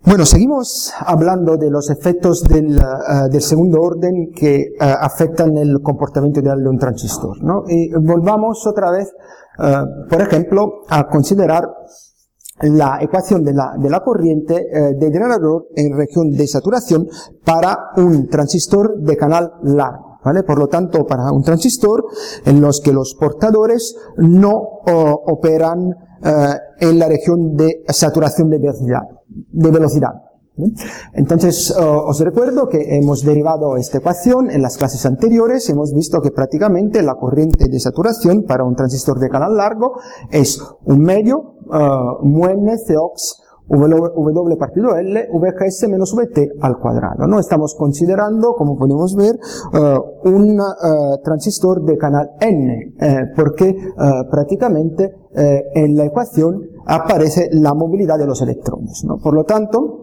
Bueno, seguimos hablando de los efectos del segundo orden que afectan el comportamiento ideal de un transistor, ¿no? Y volvamos otra vez, por ejemplo, a considerar la ecuación de la corriente de generador en región de saturación para un transistor de canal largo, ¿vale? Por lo tanto, para un transistor en los que los portadores no operan en la región de saturación de velocidad. Entonces, os recuerdo que hemos derivado esta ecuación en las clases anteriores. Hemos visto que prácticamente la corriente de saturación para un transistor de canal largo es un medio mu n Cox W partido L VGS menos VT al cuadrado, ¿no? Estamos considerando, como podemos ver, un transistor de canal N, porque prácticamente en la ecuación aparece la movilidad de los electrones, ¿no? Por lo tanto,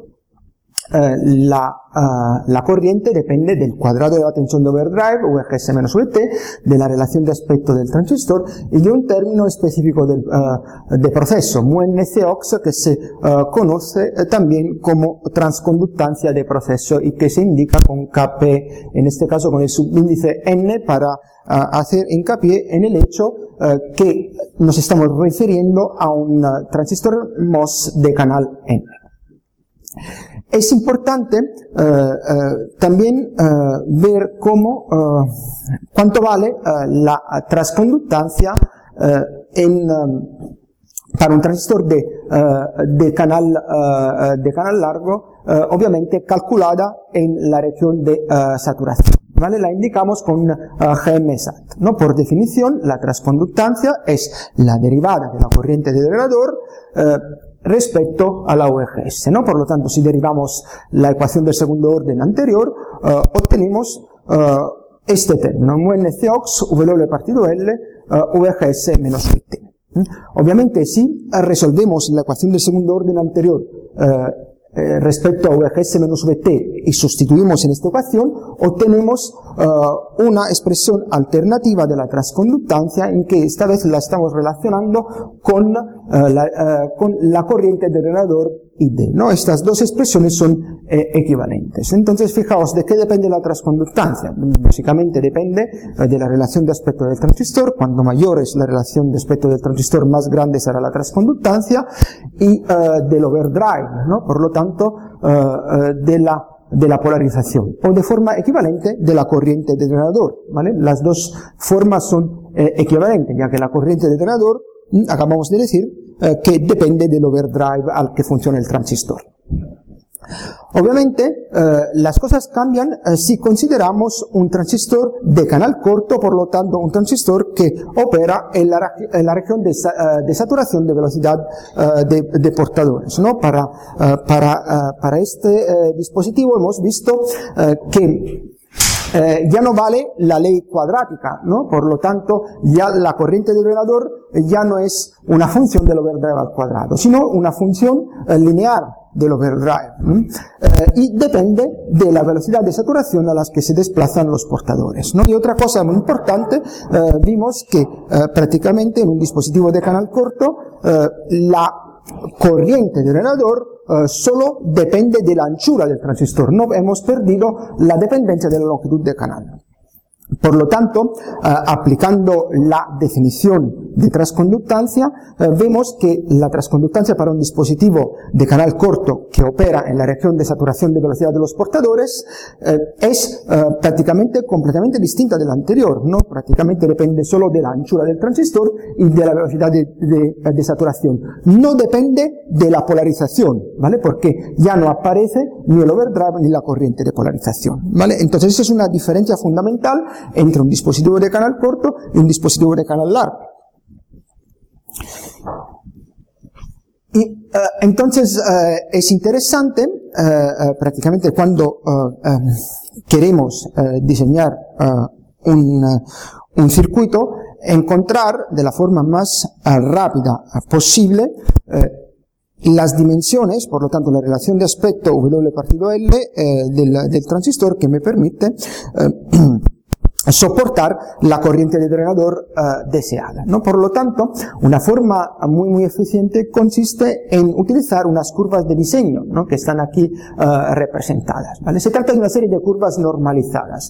la corriente depende del cuadrado de la tensión de overdrive, VGS menos VT, de la relación de aspecto del transistor y de un término específico de proceso, mu n Cox, que se conoce también como transconductancia de proceso y que se indica con Kp, en este caso con el subíndice n, para hacer hincapié en el hecho que nos estamos refiriendo a un transistor MOS de canal N. Es importante también ver cuánto vale la transconductancia para un transistor de canal largo, obviamente calculada en la región de saturación, ¿vale? La indicamos con GMSAT, ¿no? Por definición, la transconductancia es la derivada de la corriente de generador respecto a la VGS, ¿no? Por lo tanto, si derivamos la ecuación del segundo orden anterior, obtenemos este término, mu n Cox W partido L VGS menos VT. Obviamente, si resolvemos la ecuación del segundo orden anterior respecto a VGS menos VT y sustituimos en esta ecuación, obtenemos una expresión alternativa de la transconductancia, en que esta vez la estamos relacionando con la corriente del generador ID, ¿no? Estas dos expresiones son equivalentes. Entonces, fijaos, ¿de qué depende la transconductancia? Básicamente depende de la relación de aspecto del transistor. Cuanto mayor es la relación de aspecto del transistor, más grande será la transconductancia, y del overdrive, ¿no? Por lo tanto, de la polarización, o de forma equivalente de la corriente de generador, ¿vale? Las dos formas son equivalentes, ya que la corriente de generador, acabamos de decir, que depende del overdrive al que funciona el transistor. Obviamente, las cosas cambian si consideramos un transistor de canal corto, por lo tanto, un transistor que opera en la región de saturación de velocidad de portadores, ¿no? Para este dispositivo hemos visto que ya no vale la ley cuadrática, ¿no? Por lo tanto, ya la corriente del generador ya no es una función del overdrive al cuadrado, sino una función lineal del overdrive, y depende de la velocidad de saturación a las que se desplazan los portadores, ¿no? Y otra cosa muy importante, vimos que prácticamente en un dispositivo de canal corto, la corriente del generador solo depende de la anchura del transistor. No hemos perdido la dependencia de la longitud de canal. Por lo tanto, aplicando la definición de transconductancia, vemos que la transconductancia para un dispositivo de canal corto que opera en la región de saturación de velocidad de los portadores es prácticamente completamente distinta de la anterior, ¿no? Prácticamente depende solo de la anchura del transistor y de la velocidad de saturación. No depende de la polarización, ¿vale? Porque ya no aparece ni el overdrive ni la corriente de polarización, ¿vale? Entonces, esa es una diferencia fundamental entre un dispositivo de canal corto y un dispositivo de canal largo. Y entonces es interesante, prácticamente cuando queremos diseñar un circuito, encontrar de la forma más rápida posible las dimensiones, por lo tanto la relación de aspecto W partido L del transistor, que me permite soportar la corriente de drenador deseada, ¿no? Por lo tanto, una forma muy eficiente consiste en utilizar unas curvas de diseño, ¿no? Que están aquí representadas, ¿vale? Se trata de una serie de curvas normalizadas.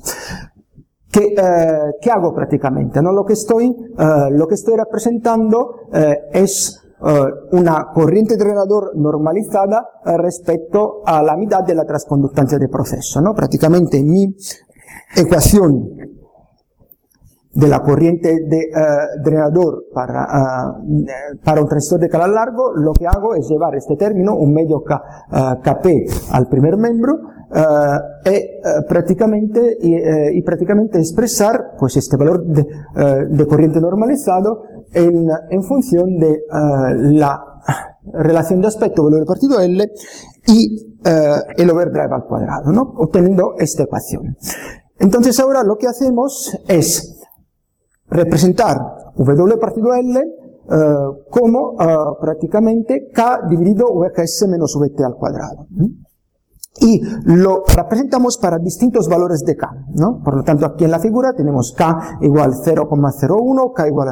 ¿Qué hago prácticamente? ¿No? Lo que estoy representando es una corriente de drenador normalizada respecto a la mitad de la transconductancia de proceso, ¿no? Prácticamente mi ecuación de la corriente de drenador para un transistor de canal largo, lo que hago es llevar este término, un medio Kp al primer miembro, prácticamente expresar pues este valor de corriente normalizado en función de la relación de aspecto W partido L y el overdrive al cuadrado, ¿no? Obteniendo esta ecuación. Entonces ahora lo que hacemos es representar W partido L como prácticamente K dividido VGS menos VT al cuadrado. Y lo representamos para distintos valores de K, ¿no? Por lo tanto, aquí en la figura tenemos K igual 0,01, K igual a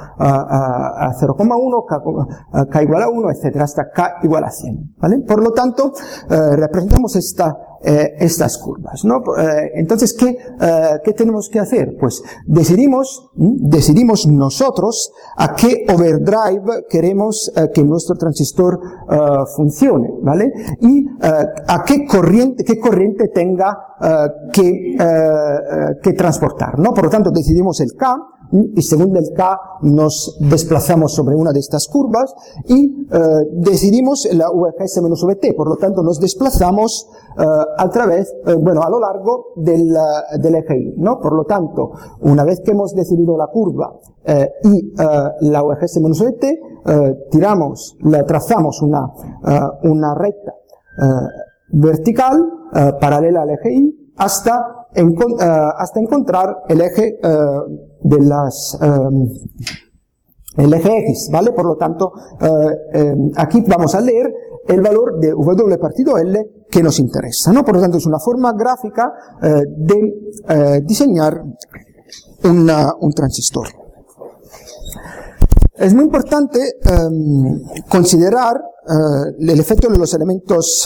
0,1, K igual a 1, etcétera, hasta K igual a 100, ¿vale? Por lo tanto, representamos estas curvas, ¿no? Entonces, ¿qué tenemos que hacer? Pues decidimos nosotros a qué overdrive queremos que nuestro transistor funcione, ¿vale? Y a qué corriente tenga que transportar, ¿no? Por lo tanto, decidimos el K, y según el K nos desplazamos sobre una de estas curvas y decidimos la VGS menos VT, por lo tanto nos desplazamos a lo largo del eje Y, ¿no? Por lo tanto, una vez que hemos decidido la curva y la VGS menos VT, trazamos una recta vertical paralela al eje Y hasta encontrar el eje el eje X, ¿vale? Por lo tanto, aquí vamos a leer el valor de W partido L que nos interesa, ¿no? Por lo tanto, es una forma gráfica de diseñar un transistor. Es muy importante considerar el efecto de los elementos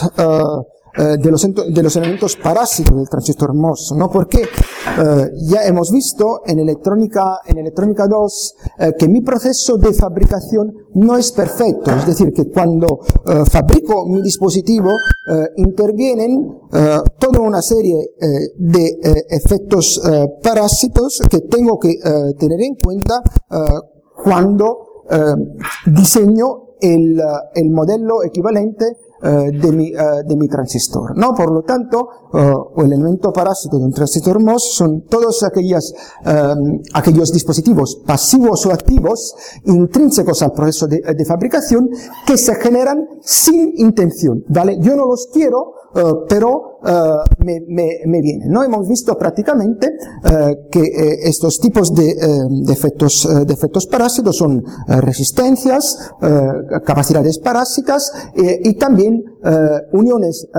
parásitos del transistor MOS, ¿no? Porque ya hemos visto en electrónica 2 que mi proceso de fabricación no es perfecto, es decir, que cuando fabrico mi dispositivo intervienen toda una serie de efectos parásitos que tengo que tener en cuenta cuando diseño el modelo equivalente de mi transistor, ¿no? Por lo tanto, el elemento parásito de un transistor MOS son todos aquellos dispositivos pasivos o activos intrínsecos al proceso de fabricación que se generan sin intención, ¿vale? Yo no los quiero, pero me vienen, ¿no? Hemos visto prácticamente que estos tipos de efectos parásitos son resistencias, capacidades parásicas y también uniones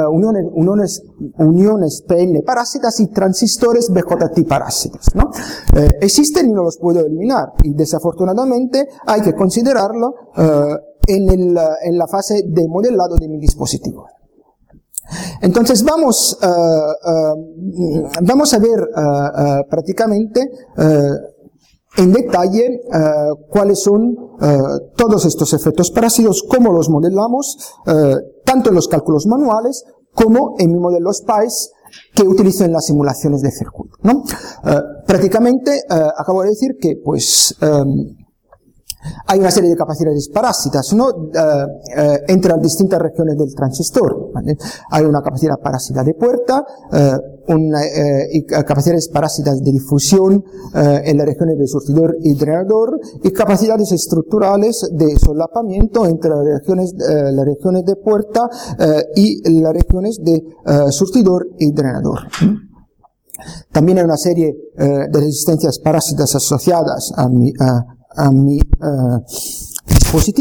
PN parásitas y transistores BJT parásitos, ¿no? Existen y no los puedo eliminar, y desafortunadamente hay que considerarlo en la fase de modelado de mi dispositivo. Entonces vamos a ver prácticamente en detalle cuáles son todos estos efectos parásitos, cómo los modelamos, tanto en los cálculos manuales como en mi modelo SPICE que utilizo en las simulaciones de circuito, ¿no? Prácticamente acabo de decir que pues hay una serie de capacidades parásitas, ¿no? Entre las distintas regiones del transistor, ¿vale? Hay una capacidad parásita de puerta, y capacidades parásitas de difusión en las regiones de surtidor y drenador, y capacidades estructurales de solapamiento entre las regiones de puerta y las regiones de surtidor y drenador. También hay una serie de resistencias parásitas asociadas a mi dispositivo,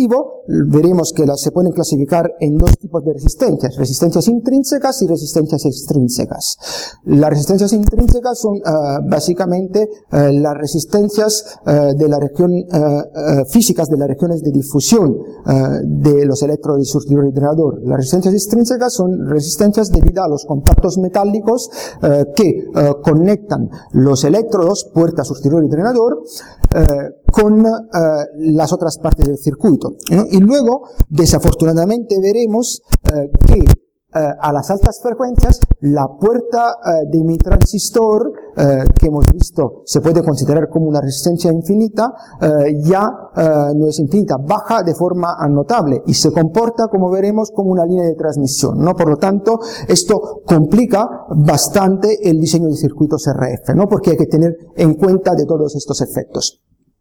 veremos que se pueden clasificar en dos tipos de resistencias intrínsecas y resistencias extrínsecas. Las resistencias intrínsecas son básicamente las resistencias de la región físicas de las regiones de difusión de los electrodos del surtidor y drenador. Las resistencias extrínsecas son resistencias debidas a los contactos metálicos que conectan los electrodos, puerta, surtidor y drenador, con las otras partes del circuito, ¿no? Y luego, desafortunadamente, veremos que a las altas frecuencias la puerta de mi transistor, que hemos visto se puede considerar como una resistencia infinita, ya no es infinita, baja de forma notable y se comporta, como veremos, como una línea de transmisión, ¿no? Por lo tanto, esto complica bastante el diseño de circuitos RF, ¿no? Porque hay que tener en cuenta de todos estos efectos.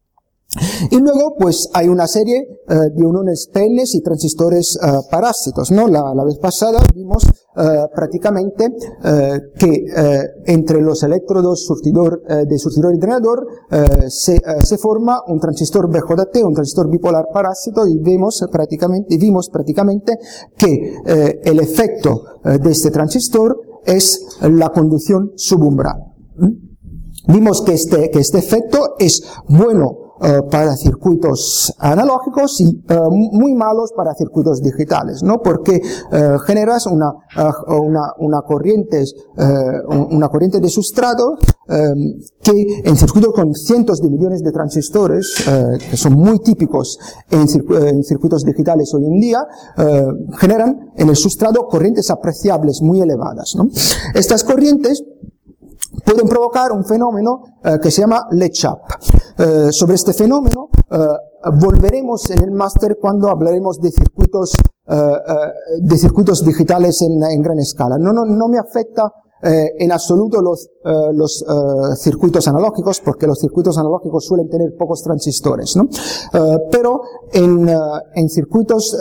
Y luego, pues, hay una serie de uniones PNs y transistores parásitos, ¿no? La vez pasada vimos prácticamente que entre los electrodos de surtidor y drenador se forma un transistor BJT, un transistor bipolar parásito, y vimos prácticamente que el efecto de este transistor es la conducción subumbral. Vimos que este efecto es bueno para circuitos analógicos y muy malos para circuitos digitales, ¿no? Porque generas una corriente de sustrato que en circuitos con cientos de millones de transistores, que son muy típicos en circuitos digitales hoy en día, generan en el sustrato corrientes apreciables muy elevadas, ¿no? Estas corrientes pueden provocar un fenómeno que se llama latch-up. Sobre este fenómeno volveremos en el máster cuando hablaremos de circuitos digitales en gran escala. No me afecta en absoluto los circuitos analógicos, porque los circuitos analógicos suelen tener pocos transistores, ¿no? Pero en circuitos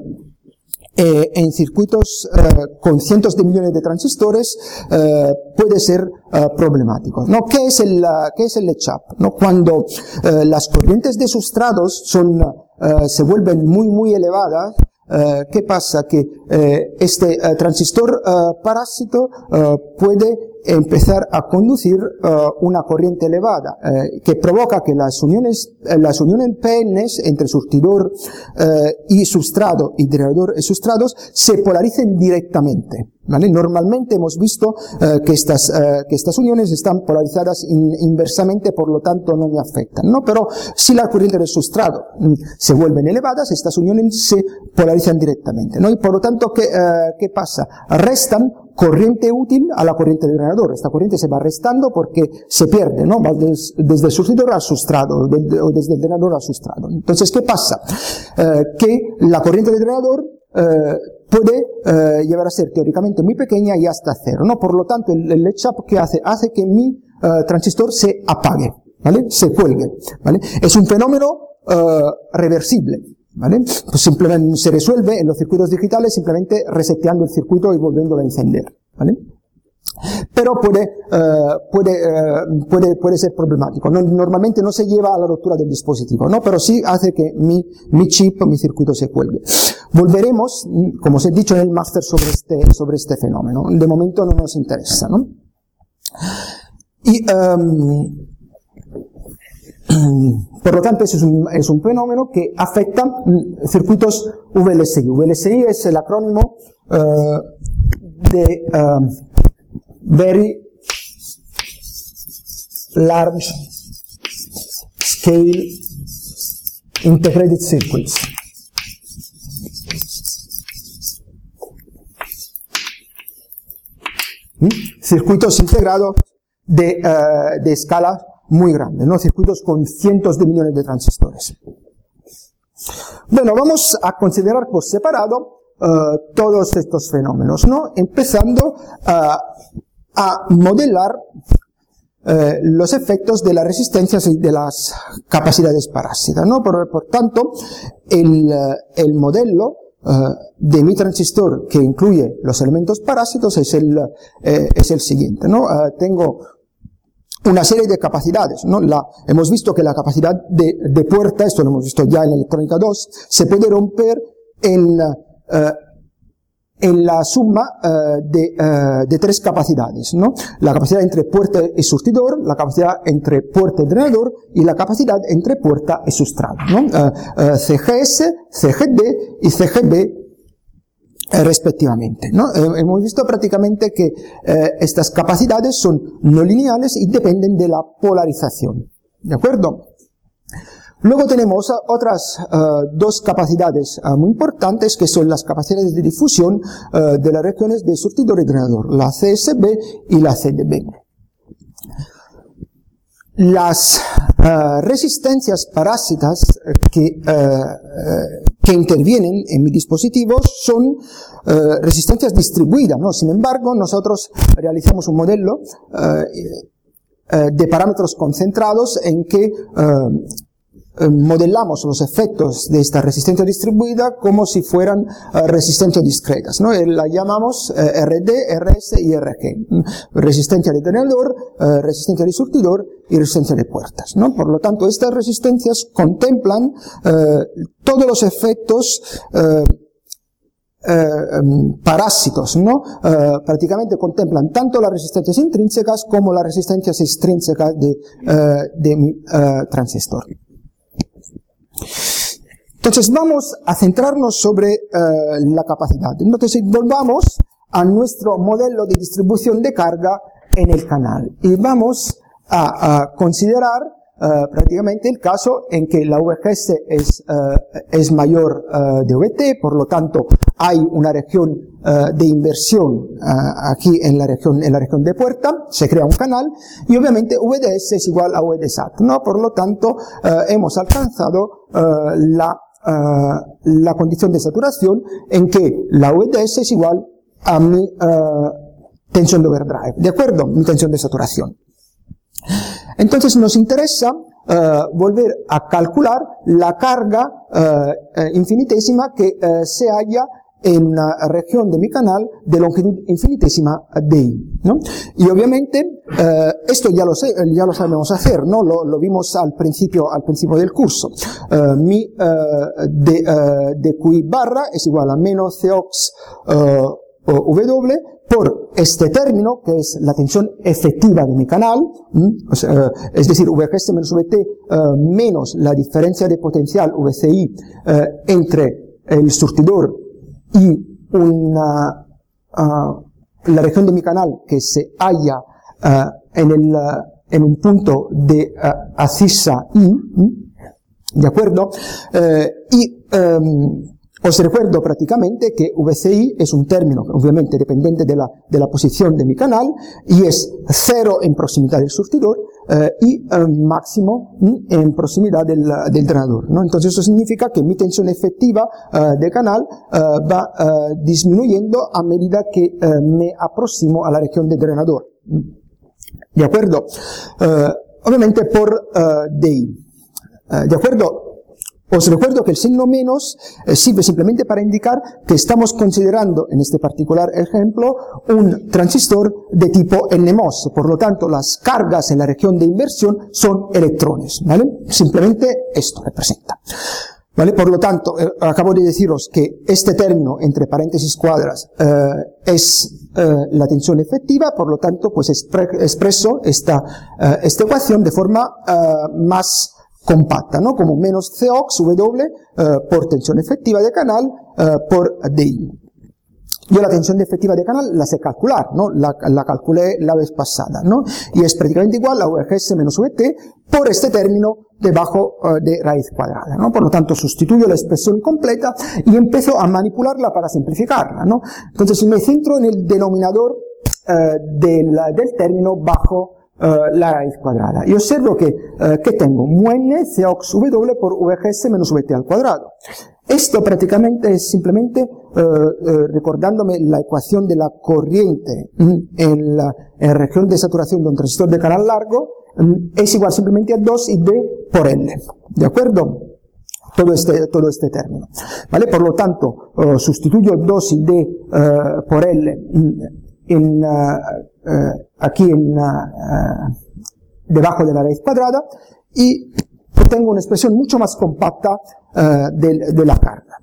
con cientos de millones de transistores puede ser problemático, ¿no? ¿Qué es el latch-up? ¿No? Cuando las corrientes de sustratos se vuelven muy elevadas, ¿qué pasa? Que este transistor parásito puede empezar a conducir una corriente elevada que provoca que las uniones PNs entre surtidor y sustrato y drenador y sustratos se polaricen directamente, ¿vale? Normalmente hemos visto que estas uniones están polarizadas inversamente, por lo tanto no me afectan, ¿no? Pero si la corriente del sustrato se vuelven elevadas, estas uniones se polarizan directamente, ¿no? Y por lo tanto, ¿qué pasa? Restan corriente útil a la corriente del drenador. Esta corriente se va restando porque se pierde, ¿no? Va desde el surtidor al sustrato, o desde el drenador al sustrato. Entonces, ¿qué pasa? Que la corriente del drenador puede llegar a ser teóricamente muy pequeña y hasta cero, ¿no? Por lo tanto, el latch-up que hace que mi transistor se apague, ¿vale? Se cuelgue, ¿vale? Es un fenómeno reversible, ¿vale? Pues simplemente se resuelve en los circuitos digitales simplemente reseteando el circuito y volviéndolo a encender, ¿vale? Pero puede ser problemático. Normalmente no se lleva a la ruptura del dispositivo, ¿no? Pero sí hace que mi circuito se cuelgue. Volveremos, como os he dicho en el máster, sobre este fenómeno. De momento no nos interesa, ¿no? Y por lo tanto, ese es un fenómeno que afecta circuitos VLSI. VLSI es el acrónimo de Very Large Scale Integrated Circuits. Circuitos integrados de escala muy grande, ¿no? Circuitos con cientos de millones de transistores. Bueno, vamos a considerar por separado todos estos fenómenos, ¿no? Empezando a modelar los efectos de las resistencias y de las capacidades parásitas, ¿no? Por tanto, el modelo de mi transistor que incluye los elementos parásitos es el siguiente, ¿no? Tengo una serie de capacidades, ¿no? Hemos visto que la capacidad de puerta, esto lo hemos visto ya en electrónica 2, se puede romper en la suma de tres capacidades, ¿no? La capacidad entre puerta y surtidor, la capacidad entre puerta y drenador y la capacidad entre puerta y sustrato, ¿no? CGS, CGD y CGB respectivamente, ¿no? Hemos visto prácticamente que estas capacidades son no lineales y dependen de la polarización, ¿de acuerdo? Luego tenemos otras dos capacidades muy importantes, que son las capacidades de difusión de las regiones de surtidor y drenador, la CSB y la CDB. Las resistencias parásitas que intervienen en mi dispositivo son resistencias distribuidas, ¿no? Sin embargo, nosotros realizamos un modelo de parámetros concentrados en que modelamos los efectos de esta resistencia distribuida como si fueran resistencias discretas, ¿no? La llamamos RD, RS y RG. Resistencia de drenador, resistencia de surtidor y resistencia de puertas, ¿no? Por lo tanto, estas resistencias contemplan todos los efectos parásitos, ¿no? Prácticamente contemplan tanto las resistencias intrínsecas como las resistencias extrínsecas de mi transistor. Entonces vamos a centrarnos sobre la capacidad. Entonces volvamos a nuestro modelo de distribución de carga en el canal y vamos a considerar prácticamente el caso en que la VGS es mayor de VT, por lo tanto hay una región de inversión aquí en la región de puerta, se crea un canal y obviamente VDS es igual a VDSAT, ¿no? Por lo tanto hemos alcanzado la condición de saturación en que la VDS es igual a mi tensión de overdrive, ¿de acuerdo? Mi tensión de saturación. Entonces nos interesa volver a calcular la carga infinitésima que se halla en una región de mi canal de longitud infinitésima DI, ¿no? Y obviamente esto ya lo sabemos hacer, ¿no? Lo vimos al principio del curso. Mi de QI barra es igual a menos Cox W por este término, que es la tensión efectiva de mi canal, es decir, VGS menos VT menos la diferencia de potencial VCI entre el surtidor y la región de mi canal que se halla en un punto de abscissa I, ¿de acuerdo? Os recuerdo prácticamente que VCI es un término obviamente dependiente de la posición de mi canal y es 0 en proximidad del surtidor y máximo en proximidad del drenador, ¿no? Entonces eso significa que mi tensión efectiva de canal va disminuyendo a medida que me aproximo a la región de drenador. ¿De acuerdo? Obviamente por DI. ¿De acuerdo? Os recuerdo que el signo menos sirve simplemente para indicar que estamos considerando, en este particular ejemplo, un transistor de tipo NMOS. Por lo tanto, las cargas en la región de inversión son electrones, ¿vale? Simplemente esto representa. ¿Vale? Por lo tanto, acabo de deciros que este término, entre paréntesis cuadras, es la tensión efectiva, por lo tanto, pues expreso esta ecuación de forma más compacta, ¿no? Como menos Cox W por tensión efectiva de canal por DI. Yo la tensión efectiva de canal la sé calcular, ¿no? La calculé la vez pasada, ¿no? Y es prácticamente igual a VGS menos VT por este término debajo de raíz cuadrada, ¿no? Por lo tanto, sustituyo la expresión completa y empiezo a manipularla para simplificarla, ¿no? Entonces, me centro en el denominador del término bajo la raíz cuadrada. Y observo que tengo mu n Cox W por VGS menos VT al cuadrado. Esto prácticamente es simplemente recordándome la ecuación de la corriente en la región de saturación de un transistor de canal largo es igual simplemente a 2 D por L. ¿De acuerdo? Todo este término. ¿Vale? Por lo tanto, sustituyo 2D por L aquí debajo de la raíz cuadrada y obtengo una expresión mucho más compacta de la carga.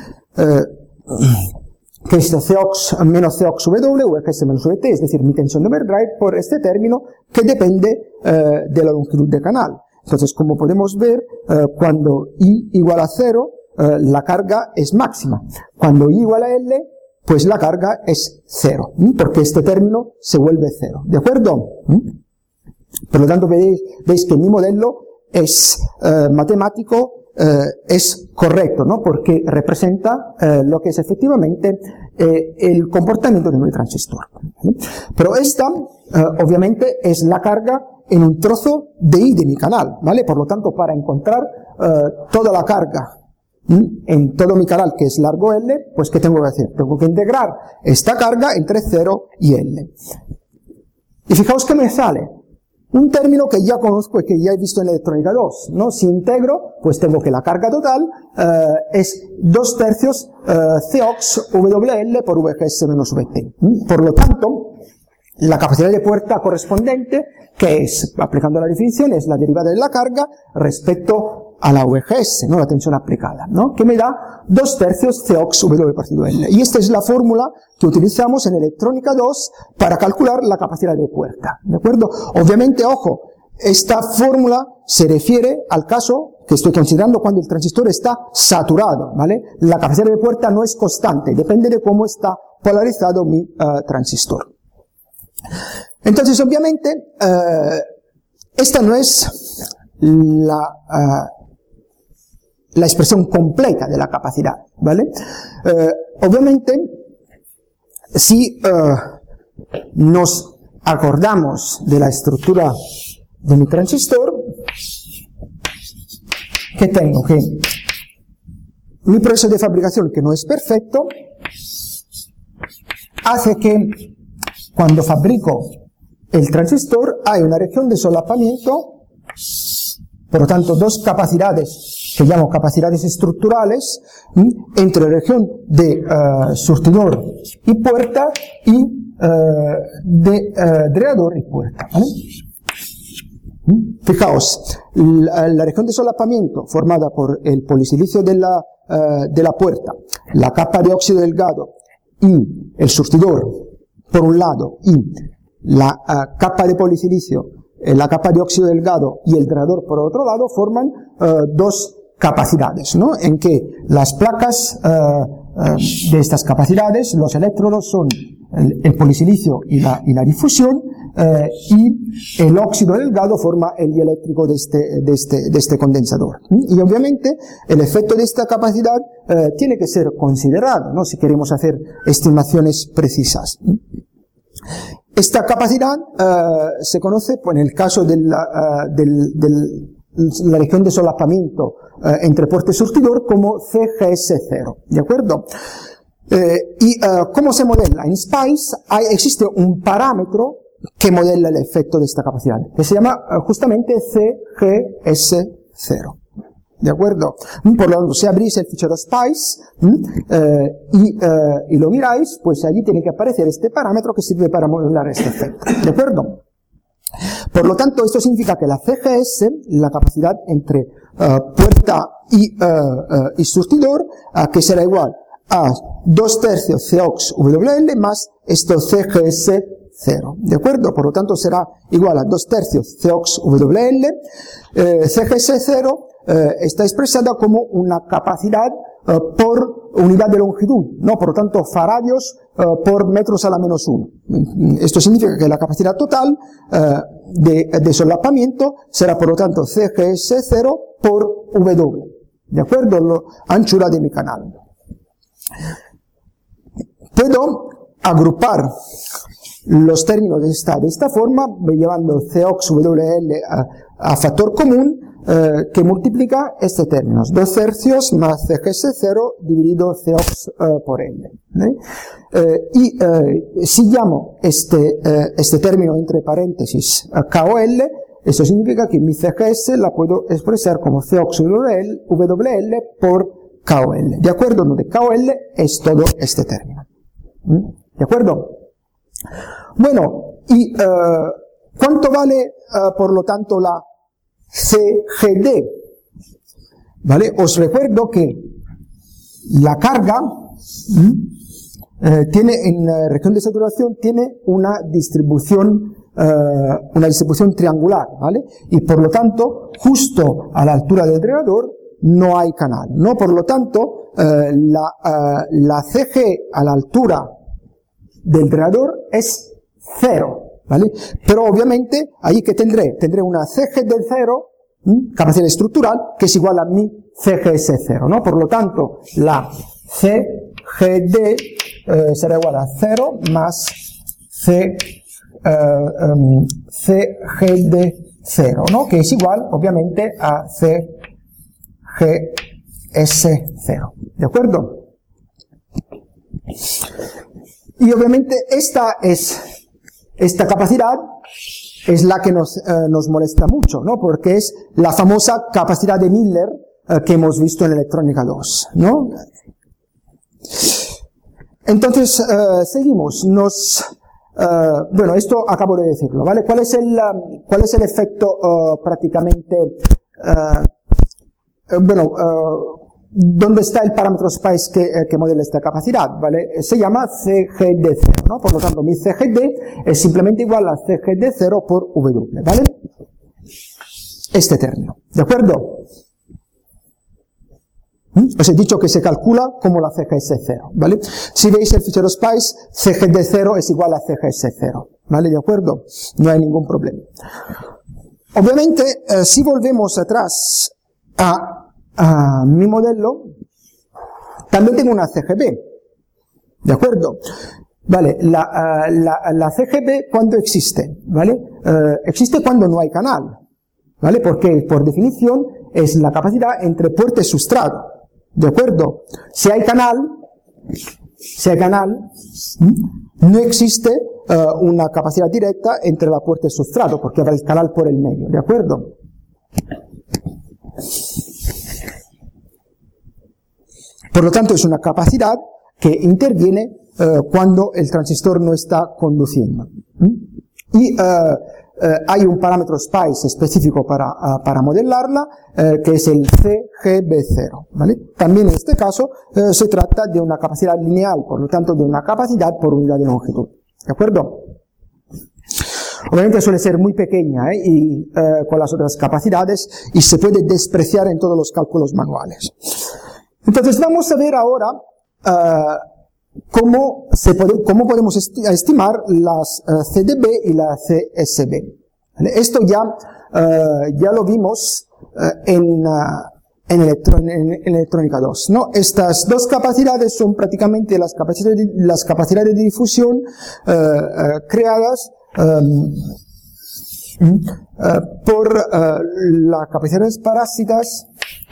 Que es Cox menos Cox W, VGS menos VT, es decir, mi tensión de overdrive por este término que depende de la longitud de canal. Entonces, como podemos ver, cuando I igual a 0, la carga es máxima. Cuando I igual a L, pues la carga es 0, porque este término se vuelve 0. ¿De acuerdo? Por lo tanto, veis que mi modelo es matemático, es correcto, ¿no? Porque representa lo que es efectivamente el comportamiento de mi transistor. ¿Vale? Pero esta, obviamente, es la carga en un trozo de I de mi canal, ¿vale? Por lo tanto, para encontrar toda la carga en todo mi canal, que es largo L, pues ¿qué tengo que hacer? Tengo que integrar esta carga entre 0 y L. Y fijaos que me sale un término que ya conozco y que ya he visto en electrónica 2, ¿no? Si integro, pues tengo que la carga total es 2/3 Cox WL por VGS menos VT. Por lo tanto, la capacidad de puerta correspondiente, que es, aplicando la definición, es la derivada de la carga respecto a la VGS, ¿no? La tensión aplicada, ¿no? Que me da 2/3 Cox W partido L. Y esta es la fórmula que utilizamos en electrónica 2 para calcular la capacidad de puerta, ¿de acuerdo? Obviamente, ojo, esta fórmula se refiere al caso que estoy considerando cuando el transistor está saturado, ¿vale? La capacidad de puerta no es constante, depende de cómo está polarizado mi transistor. Entonces, obviamente, esta no es la expresión completa de la capacidad, ¿vale? Obviamente, si nos acordamos de la estructura de mi transistor, ¿qué tengo? Que mi proceso de fabricación, que no es perfecto, hace que cuando fabrico el transistor hay una región de solapamiento, por lo tanto, dos capacidades que llamo capacidades estructurales entre la región de surtidor y puerta y de dregador y puerta, ¿vale? Fijaos, la región de solapamiento formada por el polisilicio de la puerta, la capa de óxido delgado y el surtidor por un lado y la capa de polisilicio, la capa de óxido delgado y el dregador por otro lado forman dos capacidades, ¿no? En que las placas de estas capacidades, los electrodos son el polisilicio y la difusión, y el óxido delgado forma el dieléctrico de este condensador. Y obviamente el efecto de esta capacidad tiene que ser considerado, ¿no? Si queremos hacer estimaciones precisas. Esta capacidad se conoce, pues, en el caso de la región de solapamiento entre puerta y surtidor como CGS0, ¿de acuerdo? ¿Cómo se modela? En SPICE existe un parámetro que modela el efecto de esta capacidad, que se llama justamente CGS0. ¿De acuerdo? Por lo tanto, si abrís el fichero SPICE y lo miráis, pues allí tiene que aparecer este parámetro que sirve para modelar este efecto. ¿De acuerdo? Por lo tanto, esto significa que la CGS, la capacidad entre puerta y surtidor, que será igual a 2/3 Cox WL más esto CGS0. ¿De acuerdo? Por lo tanto, será igual a 2/3 Cox WL. CGS0 está expresada como una capacidad por unidad de longitud, ¿no? Por lo tanto, faradios por metros a la menos 1. Esto significa que la capacidad total de solapamiento será, por lo tanto, CGS0 por W. ¿De acuerdo? La anchura de mi canal. Puedo agrupar los términos de esta forma, llevando Cox WL a factor común, que multiplica este término, 2/3 más CGS0 dividido Cox por L. Si llamo este término entre paréntesis KOL, eso significa que mi CGS la puedo expresar como Cox WL por KOL. ¿De acuerdo? Donde KOL es todo este término. ¿De acuerdo? Bueno, y ¿Cuánto vale, por lo tanto, la CGD? ¿Vale? Os recuerdo que la carga tiene, en la región de saturación, tiene una distribución triangular, ¿vale? Y por lo tanto, justo a la altura del dregador no hay canal, ¿no? Por lo tanto, la CG a la altura del dregador es 0, ¿vale? Pero obviamente, ahí que tendré una CG de 0, capacidad estructural, que es igual a mi CGS0, ¿no? Por lo tanto, la CGD será igual a 0 más CGD0, ¿no? Que es igual, obviamente, a CGS0, ¿de acuerdo? Y obviamente esta capacidad es la que nos molesta mucho, ¿no? Porque es la famosa capacidad de Miller que hemos visto en electrónica 2, ¿no? Entonces, seguimos. Bueno, esto acabo de decirlo, ¿vale? ¿Cuál es el efecto prácticamente, ¿dónde está el parámetro SPICE que modela esta capacidad? ¿Vale? Se llama CGD0, ¿no? Por lo tanto, mi CGD es simplemente igual a CGD0 por W, ¿vale? Este término, ¿de acuerdo? Os he dicho que se calcula como la CGS0, ¿vale? Si veis el fichero SPICE, CGD0 es igual a CGS0, ¿vale? ¿De acuerdo? No hay ningún problema. Obviamente, si volvemos atrás a mi modelo, también tengo una CGB, ¿de acuerdo? Vale, la CGB, ¿cuándo existe? ¿Vale? Existe cuando no hay canal, ¿vale? Porque, por definición, es la capacidad entre puerta y sustrato, ¿de acuerdo? Si hay canal, no existe una capacidad directa entre la puerta y el sustrato, porque habrá el canal por el medio, ¿de acuerdo? Por lo tanto, es una capacidad que interviene cuando el transistor no está conduciendo. Y hay un parámetro SPICE específico para modelarla, que es el CGB0, ¿vale? También en este caso se trata de una capacidad lineal, por lo tanto de una capacidad por unidad de longitud, ¿de acuerdo? Obviamente suele ser muy pequeña con las otras capacidades y se puede despreciar en todos los cálculos manuales. Entonces vamos a ver ahora cómo podemos estimar las CDB y la CSB. ¿Vale? Esto ya lo vimos en electrónica 2, ¿no? Estas dos capacidades son prácticamente las capacidades de difusión creadas por las capacidades parásitas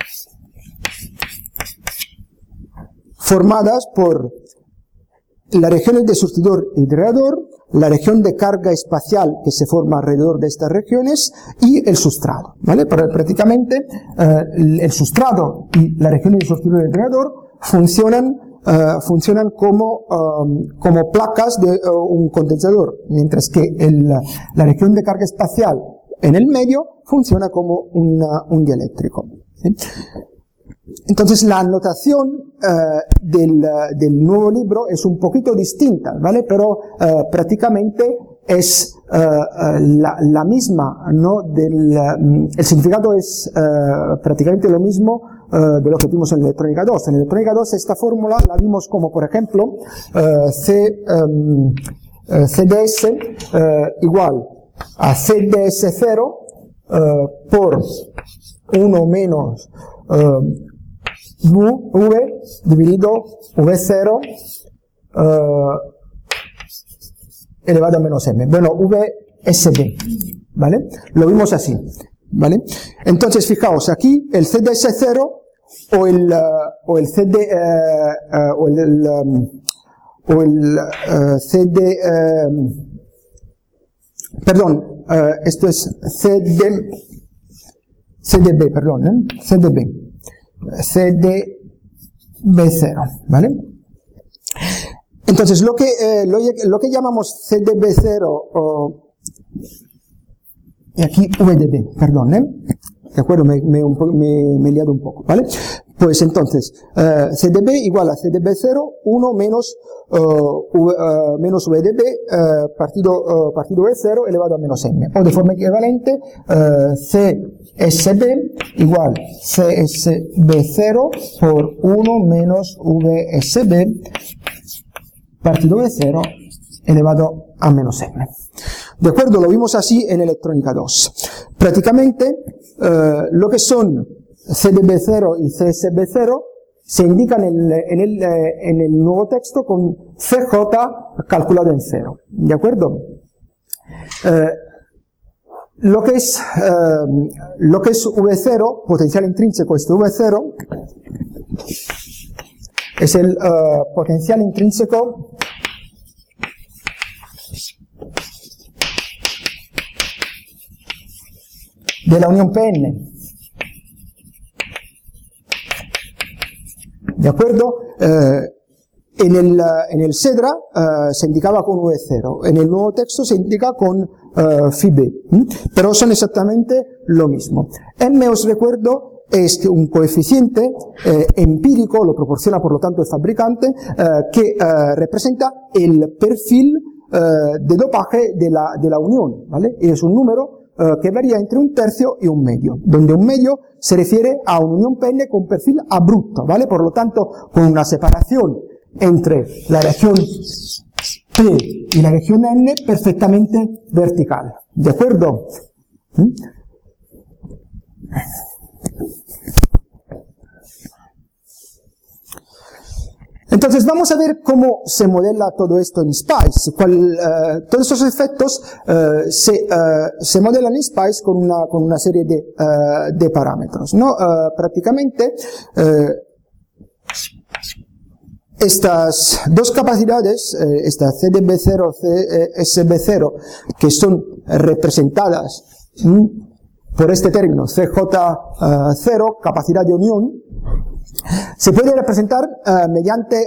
formadas por las regiones de surtidor y dregador, la región de carga espacial que se forma alrededor de estas regiones y el sustrato, ¿vale? Prácticamente el sustrato y la región de surtidor y dregador funcionan como placas de un condensador, mientras que la región de carga espacial en el medio funciona como un dieléctrico, ¿sí? Entonces la anotación del nuevo libro es un poquito distinta, ¿vale? Pero prácticamente es la misma, ¿no? El significado es prácticamente lo mismo de lo que vimos en electrónica 2. En electrónica 2 esta fórmula la vimos como, por ejemplo, CDS igual a CDS0 por 1 menos V dividido V0 elevado a menos M. Bueno, VSB, ¿vale? Lo vimos así, ¿vale? Entonces, fijaos, aquí el CDS0 o el CD, perdón, esto es CDB, perdón, CDB0, ¿vale? Entonces, lo que llamamos CDB0 y aquí V de B, perdón, ¿de acuerdo? Me he liado un poco, ¿vale? Pues entonces, C de B igual a C de B0, 1 menos, menos V de B, partido E0 elevado a menos M. O de forma equivalente, CSB igual CSB0 por 1 menos VSB, partido E0 elevado a menos M. ¿De acuerdo? Lo vimos así en electrónica 2. Prácticamente, lo que son CDB0 y CSB0 se indican en el nuevo texto con CJ calculado en 0. ¿De acuerdo? Lo que es V0, potencial intrínseco, este V0, es el potencial intrínseco de la unión PN. ¿De acuerdo? En el CEDRA se indicaba con V0. En el nuevo texto se indica con phi B. Pero son exactamente lo mismo. M, os recuerdo, es un coeficiente empírico, lo proporciona por lo tanto el fabricante, que representa el perfil de dopaje de la unión, ¿vale? Y es un número que varía entre 1/3 y 1/2, donde 1/2 se refiere a una unión PN con perfil abrupto, ¿vale? Por lo tanto, con una separación entre la región P y la región N perfectamente vertical, ¿de acuerdo? Entonces vamos a ver cómo se modela todo esto en SPICE. Todos estos efectos se modelan en SPICE con una serie de parámetros, ¿no? Prácticamente estas dos capacidades, esta CDB0, CSB0, que son representadas por este término CJ0, capacidad de unión, se puede representar mediante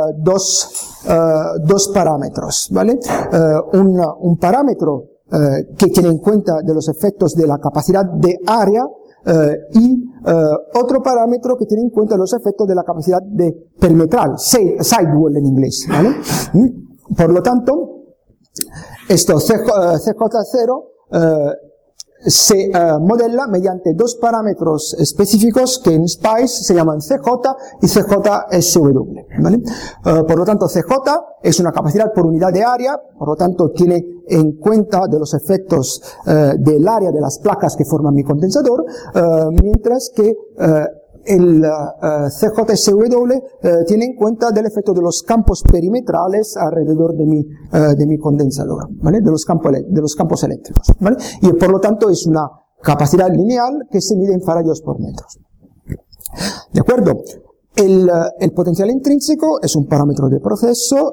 dos parámetros, ¿vale? Un parámetro que tiene en cuenta de los efectos de la capacidad de área y otro parámetro que tiene en cuenta los efectos de la capacidad de perimetral, sidewall en inglés, ¿vale? Por lo tanto, esto CJ0 se modela mediante dos parámetros específicos que en SPICE se llaman CJ y CJSW, ¿vale? Por lo tanto, CJ es una capacidad por unidad de área, por lo tanto tiene en cuenta de los efectos del área de las placas que forman mi condensador, mientras que el CJSW tiene en cuenta del efecto de los campos perimetrales alrededor de mi condensador, ¿vale? De los campos eléctricos, ¿vale? Y por lo tanto es una capacidad lineal que se mide en faradios por metros. ¿De acuerdo? El potencial intrínseco es un parámetro de proceso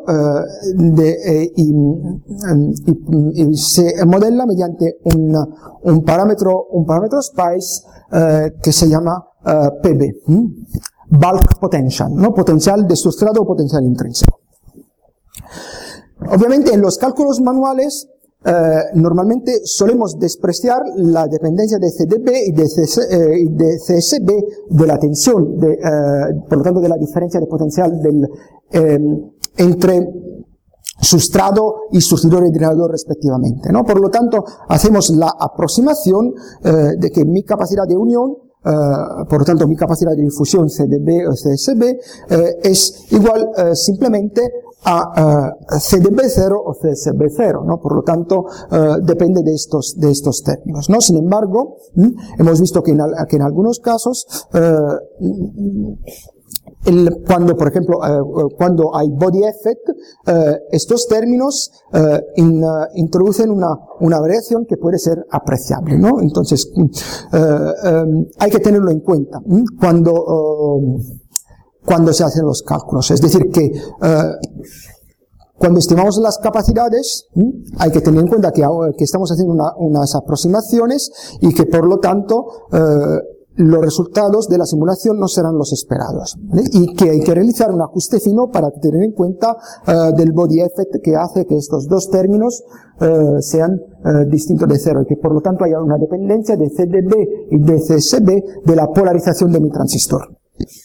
y se modela mediante un parámetro SPICE que se llama PB, bulk potential, ¿no? Potencial de sustrato o potencial intrínseco. Obviamente en los cálculos manuales normalmente solemos despreciar la dependencia de CDB y de CSB de la tensión, por lo tanto de la diferencia de potencial entre sustrato y sustituidor y drenador respectivamente, ¿no? Por lo tanto hacemos la aproximación de que mi capacidad de unión, por lo tanto mi capacidad de difusión CDB o CSB es igual simplemente a CDB0 o CSB0, ¿no? Por lo tanto depende de estos términos, ¿no? Sin embargo, hemos visto que en algunos casos cuando, por ejemplo, cuando hay body effect, estos términos introducen una variación que puede ser apreciable, ¿no? Entonces, hay que tenerlo en cuenta cuando se hacen los cálculos. Es decir, que cuando estimamos las capacidades, hay que tener en cuenta que estamos haciendo unas aproximaciones y que, por lo tanto, los resultados de la simulación no serán los esperados, ¿vale? Y que hay que realizar un ajuste fino para tener en cuenta del body effect que hace que estos dos términos sean distintos de cero y que por lo tanto haya una dependencia de CDB y de CSB de la polarización de mi transistor.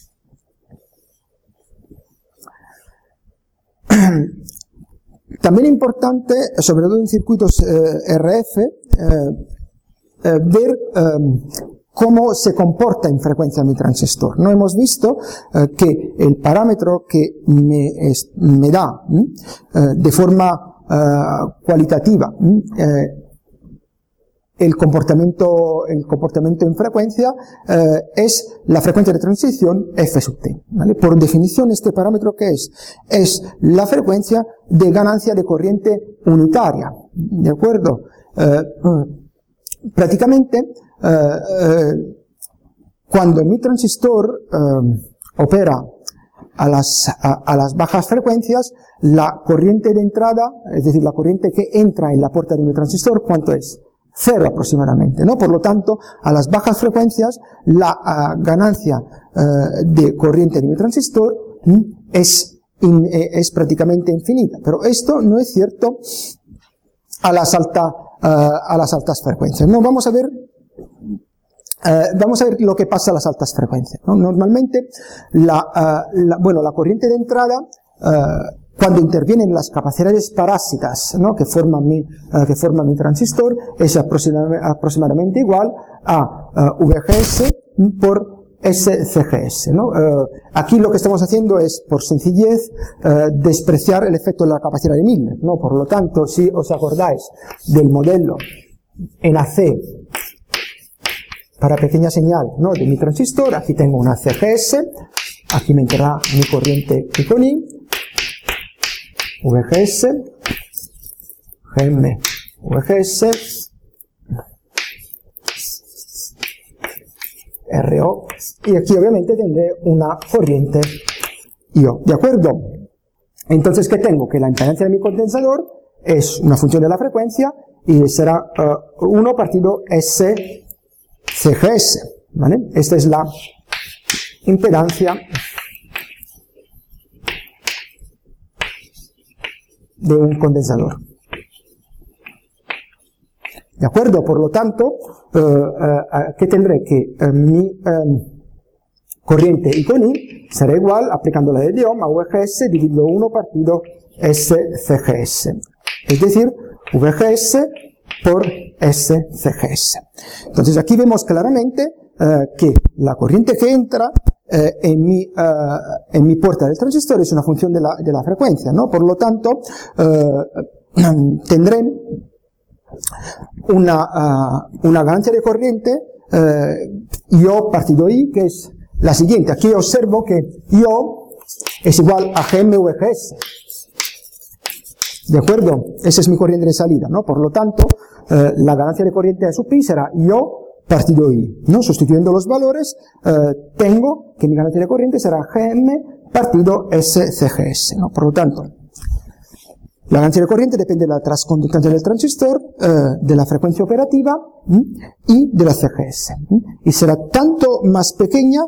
También importante, sobre todo en circuitos RF, ver cómo se comporta en frecuencia mi transistor. No hemos visto que el parámetro que me da de forma cualitativa el comportamiento en frecuencia es la frecuencia de transición f sub t, ¿vale? Por definición, este parámetro ¿qué es? Es la frecuencia de ganancia de corriente unitaria, ¿de acuerdo? Prácticamente, cuando mi transistor opera a las bajas frecuencias, la corriente de entrada, es decir, la corriente que entra en la puerta de mi transistor, ¿cuánto es? 0 aproximadamente, ¿no? Por lo tanto, a las bajas frecuencias, la ganancia de corriente de mi transistor es prácticamente infinita. Pero esto no es cierto a las altas frecuencias. No, vamos a ver lo que pasa a las altas frecuencias, ¿no? Normalmente, la corriente de entrada, cuando intervienen las capacidades parásitas, ¿no?, que forman mi transistor, es aproximadamente igual a VGS por SCGS, ¿no? Aquí lo que estamos haciendo es, por sencillez, despreciar el efecto de la capacidad de Miller, ¿no? Por lo tanto, si os acordáis del modelo en AC para pequeña señal, ¿no?, de mi transistor, aquí tengo una CGS, aquí me entrará mi corriente Piconin, VGS, GM, VGS, RO, y aquí obviamente tendré una corriente IO, ¿de acuerdo? Entonces, ¿qué tengo? Que la impedancia de mi condensador es una función de la frecuencia y será 1 partido SCGS, ¿vale? Esta es la impedancia de un condensador. ¿De acuerdo? Por lo tanto, ¿qué tendré? Que mi corriente I con I será igual, aplicando la ley de Ohm, a VGS dividido 1 partido SCGS. Es decir, VGS por SCGS. Entonces aquí vemos claramente que la corriente que entra en mi puerta del transistor es una función de la frecuencia, ¿no? Por lo tanto, tendré una ganancia de corriente IO partido I, que es la siguiente. Aquí observo que IO es igual a GM/VGS. ¿De acuerdo? Esa es mi corriente de salida, ¿no? Por lo tanto, la ganancia de corriente de sub I será IO partido I, ¿no? Sustituyendo los valores, tengo que mi ganancia de corriente será GM partido SCGS, ¿no? Por lo tanto, la ganancia de corriente depende de la transconductancia del transistor, de la frecuencia operativa y de la CGS. Y será tanto más pequeña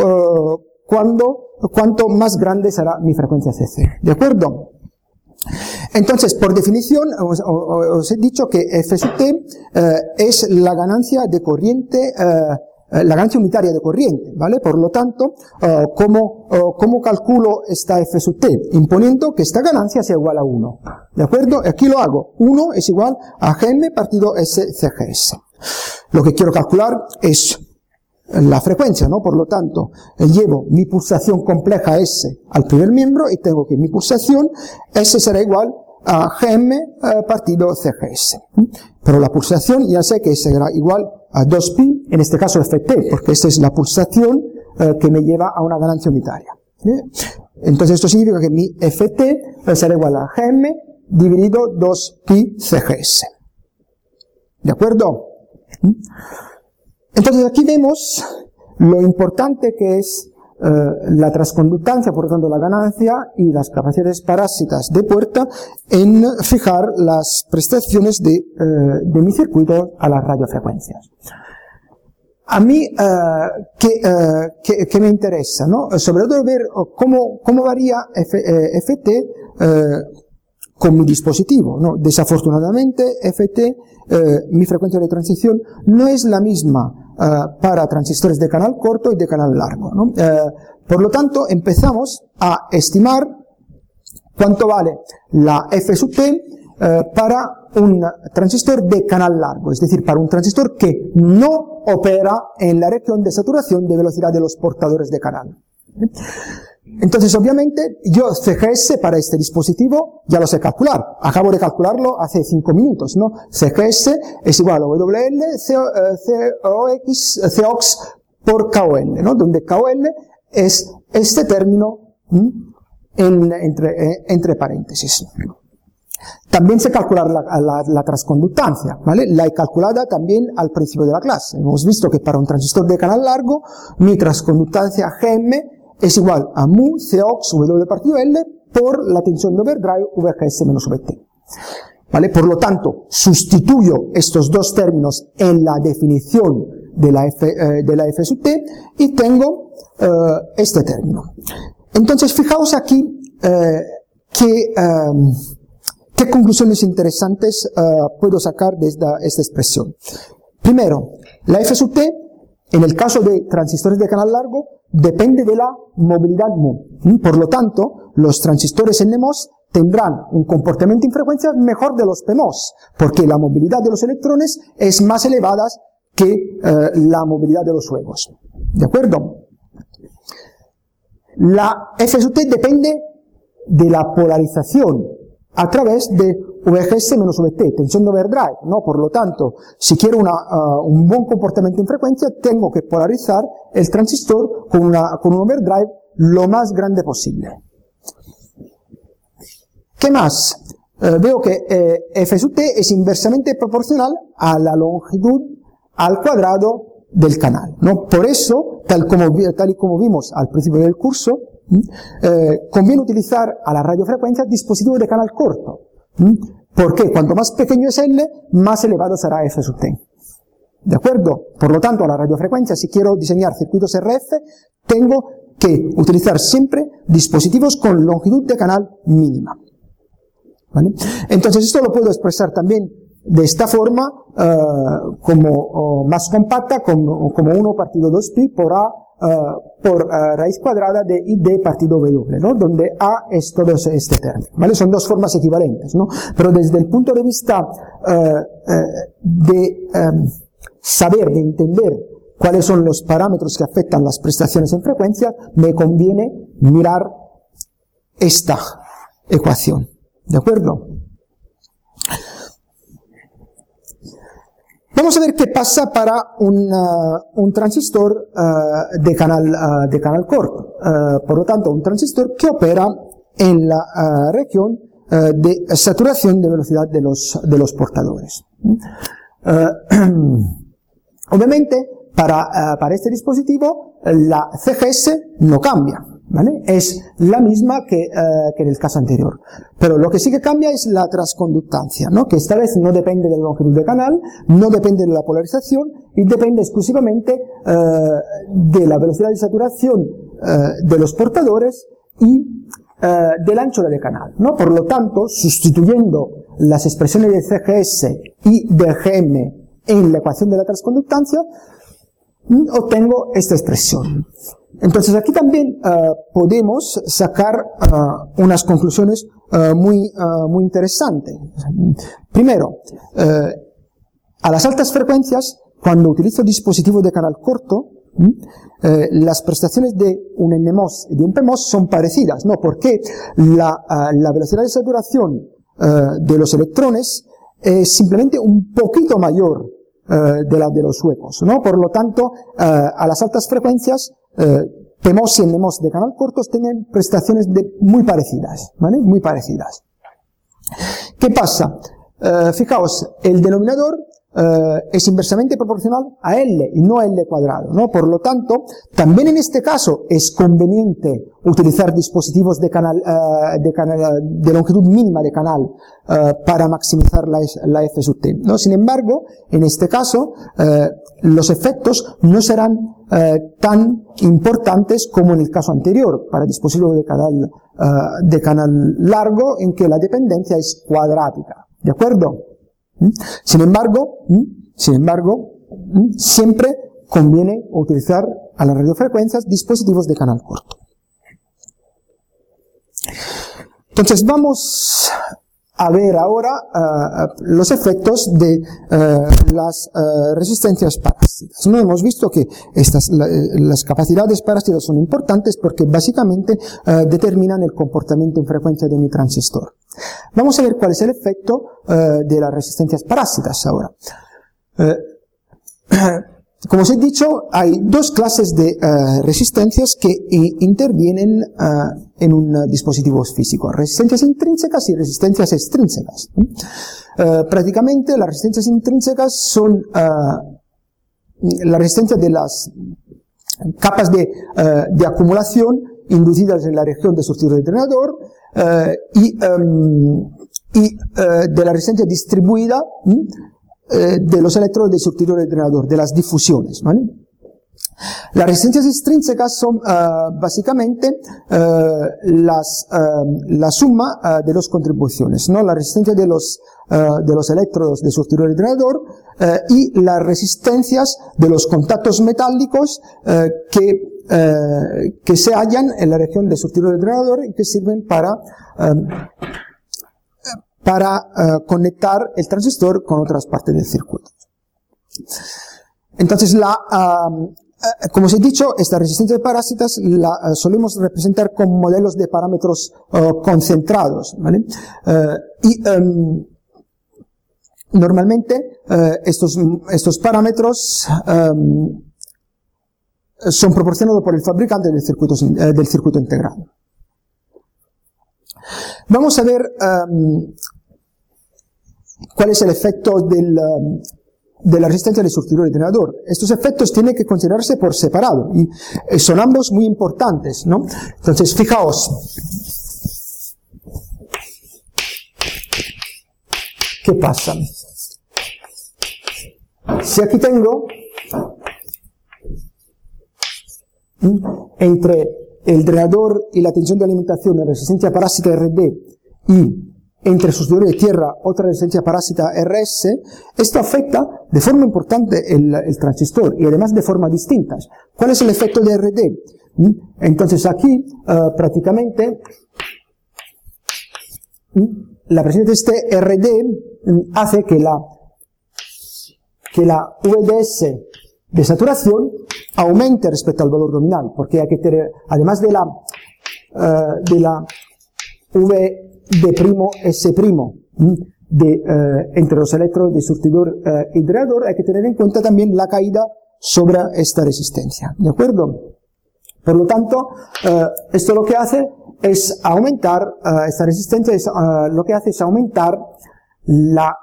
cuanto más grande será mi frecuencia CC. ¿De acuerdo? Entonces, por definición, os he dicho que F sub t es la ganancia de corriente, la ganancia unitaria de corriente, ¿vale? Por lo tanto, ¿cómo calculo esta F sub t? Imponiendo que esta ganancia sea igual a 1. ¿De acuerdo? Aquí lo hago. 1 es igual a GM partido SCGS. Lo que quiero calcular es la frecuencia, ¿no? Por lo tanto, llevo mi pulsación compleja S al primer miembro y tengo que mi pulsación S será igual a GM partido CGS. Pero la pulsación ya sé que será igual a 2pi, en este caso Ft, porque esta es la pulsación que me lleva a una ganancia unitaria. Entonces esto significa que mi Ft será igual a GM dividido 2pi CGS. ¿De acuerdo? Entonces aquí vemos lo importante que es la transconductancia, por lo tanto la ganancia y las capacidades parásitas de puerta en fijar las prestaciones de mi circuito a las radiofrecuencias. a mí, que me interesa, ¿no? Sobre todo ver cómo varía FT con mi dispositivo, ¿no? Desafortunadamente, FT, mi frecuencia de transición, no es la misma para transistores de canal corto y de canal largo, ¿no? Por lo tanto, empezamos a estimar cuánto vale la F sub T para un transistor de canal largo, es decir, para un transistor que no opera en la región de saturación de velocidad de los portadores de canal. Entonces, obviamente, yo CGS para este dispositivo ya lo sé calcular. Acabo de calcularlo hace 5 minutos, ¿no? CGS es igual a WL COX por KOL, ¿no? Donde KOL es este término entre paréntesis. También sé calcular la transconductancia, ¿vale? La he calculada también al principio de la clase. Hemos visto que para un transistor de canal largo, mi transconductancia GM es igual a mu Cox W partido L por la tensión de overdrive VGS menos VT. ¿Vale? Por lo tanto, sustituyo estos dos términos en la definición de la F sub T y tengo este término. Entonces, fijaos aquí qué conclusiones interesantes puedo sacar de esta expresión. Primero, la F sub T, en el caso de transistores de canal largo, depende de la movilidad mu. Por lo tanto, los transistores NMOS tendrán un comportamiento en frecuencia mejor de los PMOS, porque la movilidad de los electrones es más elevada que la movilidad de los juegos. ¿De acuerdo? La F sub T depende de la polarización a través de VGS menos VT, tensión de overdrive, ¿no? Por lo tanto, si quiero un buen comportamiento en frecuencia, tengo que polarizar el transistor con un overdrive lo más grande posible. ¿Qué más? Veo que F sub T es inversamente proporcional a la longitud al cuadrado del canal, ¿no? Por eso, tal y como vimos al principio del curso, conviene utilizar a la radiofrecuencia dispositivos de canal corto. Porque cuanto más pequeño es L, más elevado será F sub T. ¿De acuerdo? Por lo tanto, a la radiofrecuencia, si quiero diseñar circuitos RF, tengo que utilizar siempre dispositivos con longitud de canal mínima. ¿Vale? Entonces, esto lo puedo expresar también de esta forma, como más compacta, como 1 partido 2pi por A por raíz cuadrada de ID partido W, ¿no? Donde A es todo este término, ¿vale? Son dos formas equivalentes, ¿no? Pero desde el punto de vista de saber, de entender cuáles son los parámetros que afectan las prestaciones en frecuencia, me conviene mirar esta ecuación, ¿de acuerdo? Vamos a ver qué pasa para un transistor de canal corto. Por lo tanto, un transistor que opera en la región de saturación de velocidad de los portadores. Obviamente, para este dispositivo, la CGS no cambia, ¿vale? Es la misma que en el caso anterior. Pero lo que sí que cambia es la transconductancia, ¿no? Que esta vez no depende de la longitud de canal, no depende de la polarización y depende exclusivamente de la velocidad de saturación de los portadores y del ancho de canal, ¿no? Por lo tanto, sustituyendo las expresiones de CGS y de GM en la ecuación de la transconductancia, obtengo esta expresión. Entonces aquí también podemos sacar unas conclusiones muy interesantes. Primero, a las altas frecuencias, cuando utilizo dispositivos de canal corto, las prestaciones de un NMOS y de un PMOS son parecidas, ¿no? Porque la velocidad de saturación de los electrones es simplemente un poquito mayor de la de los huecos, ¿no? Por lo tanto, a las altas frecuencias, PMOS y NMOS de canal cortos tienen prestaciones muy parecidas, ¿vale? Muy parecidas. ¿Qué pasa? Fijaos, el denominador es inversamente proporcional a L y no a L cuadrado, ¿no? Por lo tanto, también en este caso es conveniente utilizar dispositivos de de longitud mínima de canal para maximizar la F sub t, ¿no? Sin embargo, en este caso, los efectos no serán tan importantes como en el caso anterior, para dispositivos de canal largo, en que la dependencia es cuadrática, ¿de acuerdo? Sin embargo, siempre conviene utilizar a las radiofrecuencias dispositivos de canal corto. Entonces vamos a ver ahora los efectos de las resistencias parásticas. ¿No? Hemos visto que las capacidades parásticas son importantes porque básicamente determinan el comportamiento en frecuencia de mi transistor. Vamos a ver cuál es el efecto de las resistencias parásitas ahora. Como os he dicho, hay dos clases de resistencias que intervienen en un dispositivo físico: resistencias intrínsecas y resistencias extrínsecas. Prácticamente las resistencias intrínsecas son la resistencia de las capas de acumulación inducidas en la región de surtidor de drenador y de la resistencia distribuida de los electrodos de surtidor de drenador, de las difusiones, ¿vale? Las resistencias extrínsecas son básicamente la suma de dos contribuciones, ¿no? La resistencia de los electrodos de surtidor de drenador y las resistencias de los contactos metálicos que se hallan en la región de surtidor de drenador y que sirven para conectar el transistor con otras partes del circuito. Entonces, como os he dicho, estas resistencias parásitas solemos representar con modelos de parámetros concentrados, ¿vale? Normalmente estos parámetros son proporcionados por el fabricante del circuito integrado. Vamos a ver cuál es el efecto de la resistencia del surtidor de drenador. Estos efectos tienen que considerarse por separado y son ambos muy importantes, ¿no? Entonces, fijaos. ¿Qué pasa? Si aquí tengo entre el drenador y la tensión de alimentación la resistencia parásita RD y entre surtidor de tierra otra resistencia parásita RS, esto afecta de forma importante el transistor y además de forma distintas. ¿Cuál es el efecto de RD? Entonces aquí prácticamente la presencia de este RD hace que la VDS de saturación aumente respecto al valor nominal, porque hay que tener, además de la VD'S' entre los electrodos de surtidor y drenador, hay que tener en cuenta también la caída sobre esta resistencia, ¿de acuerdo? Por lo tanto, esto lo que hace es aumentar, esta resistencia lo que hace es aumentar la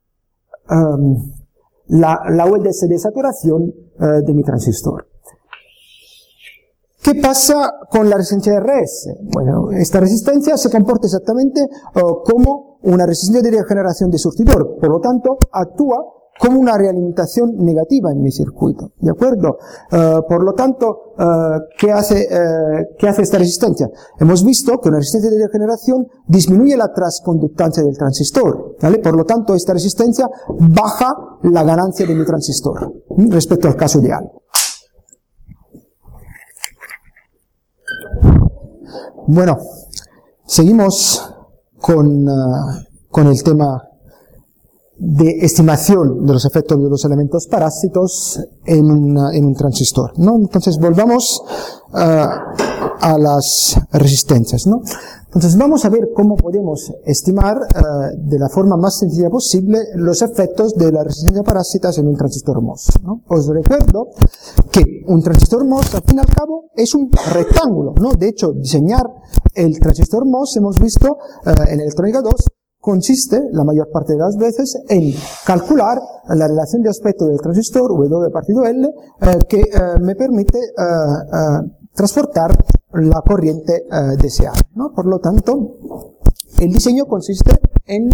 VDS de saturación de mi transistor. ¿Qué pasa con la resistencia RS? Bueno, esta resistencia se comporta exactamente como una resistencia de regeneración de surtidor, por lo tanto, actúa como una realimentación negativa en mi circuito, ¿de acuerdo? Por lo tanto, ¿qué hace esta resistencia? Hemos visto que una resistencia de regeneración disminuye la transconductancia del transistor, ¿vale? Por lo tanto, esta resistencia baja la ganancia de mi transistor respecto al caso ideal. Bueno, seguimos con el tema de estimación de los efectos de los elementos parásitos en un transistor, ¿no? Entonces volvamos a las resistencias, ¿no? Entonces vamos a ver cómo podemos estimar de la forma más sencilla posible los efectos de las resistencias parásitas en un transistor MOS, ¿no? Os recuerdo que un transistor MOS al fin y al cabo es un rectángulo, ¿no? De hecho, diseñar el transistor MOS hemos visto en electrónica 2 consiste, la mayor parte de las veces, en calcular la relación de aspecto del transistor W partido L que me permite transportar la corriente deseada, ¿no? Por lo tanto, el diseño consiste en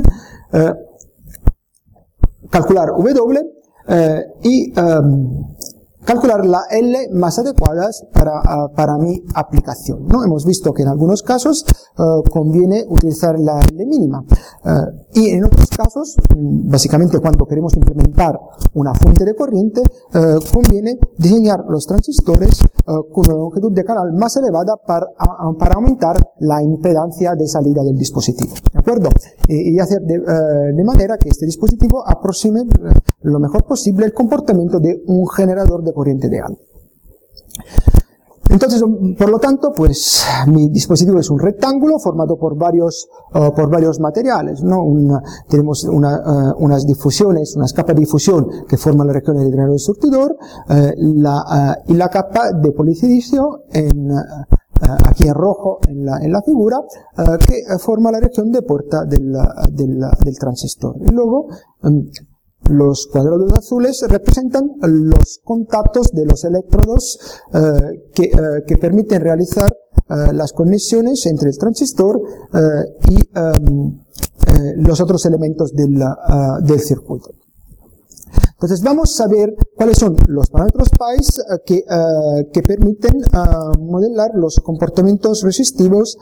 calcular W y calcular la L más adecuadas para mi aplicación, ¿no? Hemos visto que en algunos casos conviene utilizar la L mínima y en otros casos, básicamente cuando queremos implementar una fuente de corriente, conviene diseñar los transistores con una longitud de canal más elevada para aumentar la impedancia de salida del dispositivo, ¿de acuerdo? Y hacer de manera que este dispositivo aproxime lo mejor posible el comportamiento de un generador de corriente ideal. Entonces, por lo tanto, pues mi dispositivo es un rectángulo formado por varios materiales, ¿no? Tenemos unas difusiones, unas capas de difusión que forman la región del drenador y surtidor, y la capa de polisilicio aquí en rojo en la figura, que forma la región de puerta del transistor. Y luego, los cuadrados azules representan los contactos de los electrodos que permiten realizar las conexiones entre el transistor y los otros elementos del circuito. Entonces vamos a ver cuáles son los parámetros PICE que permiten modelar los comportamientos resistivos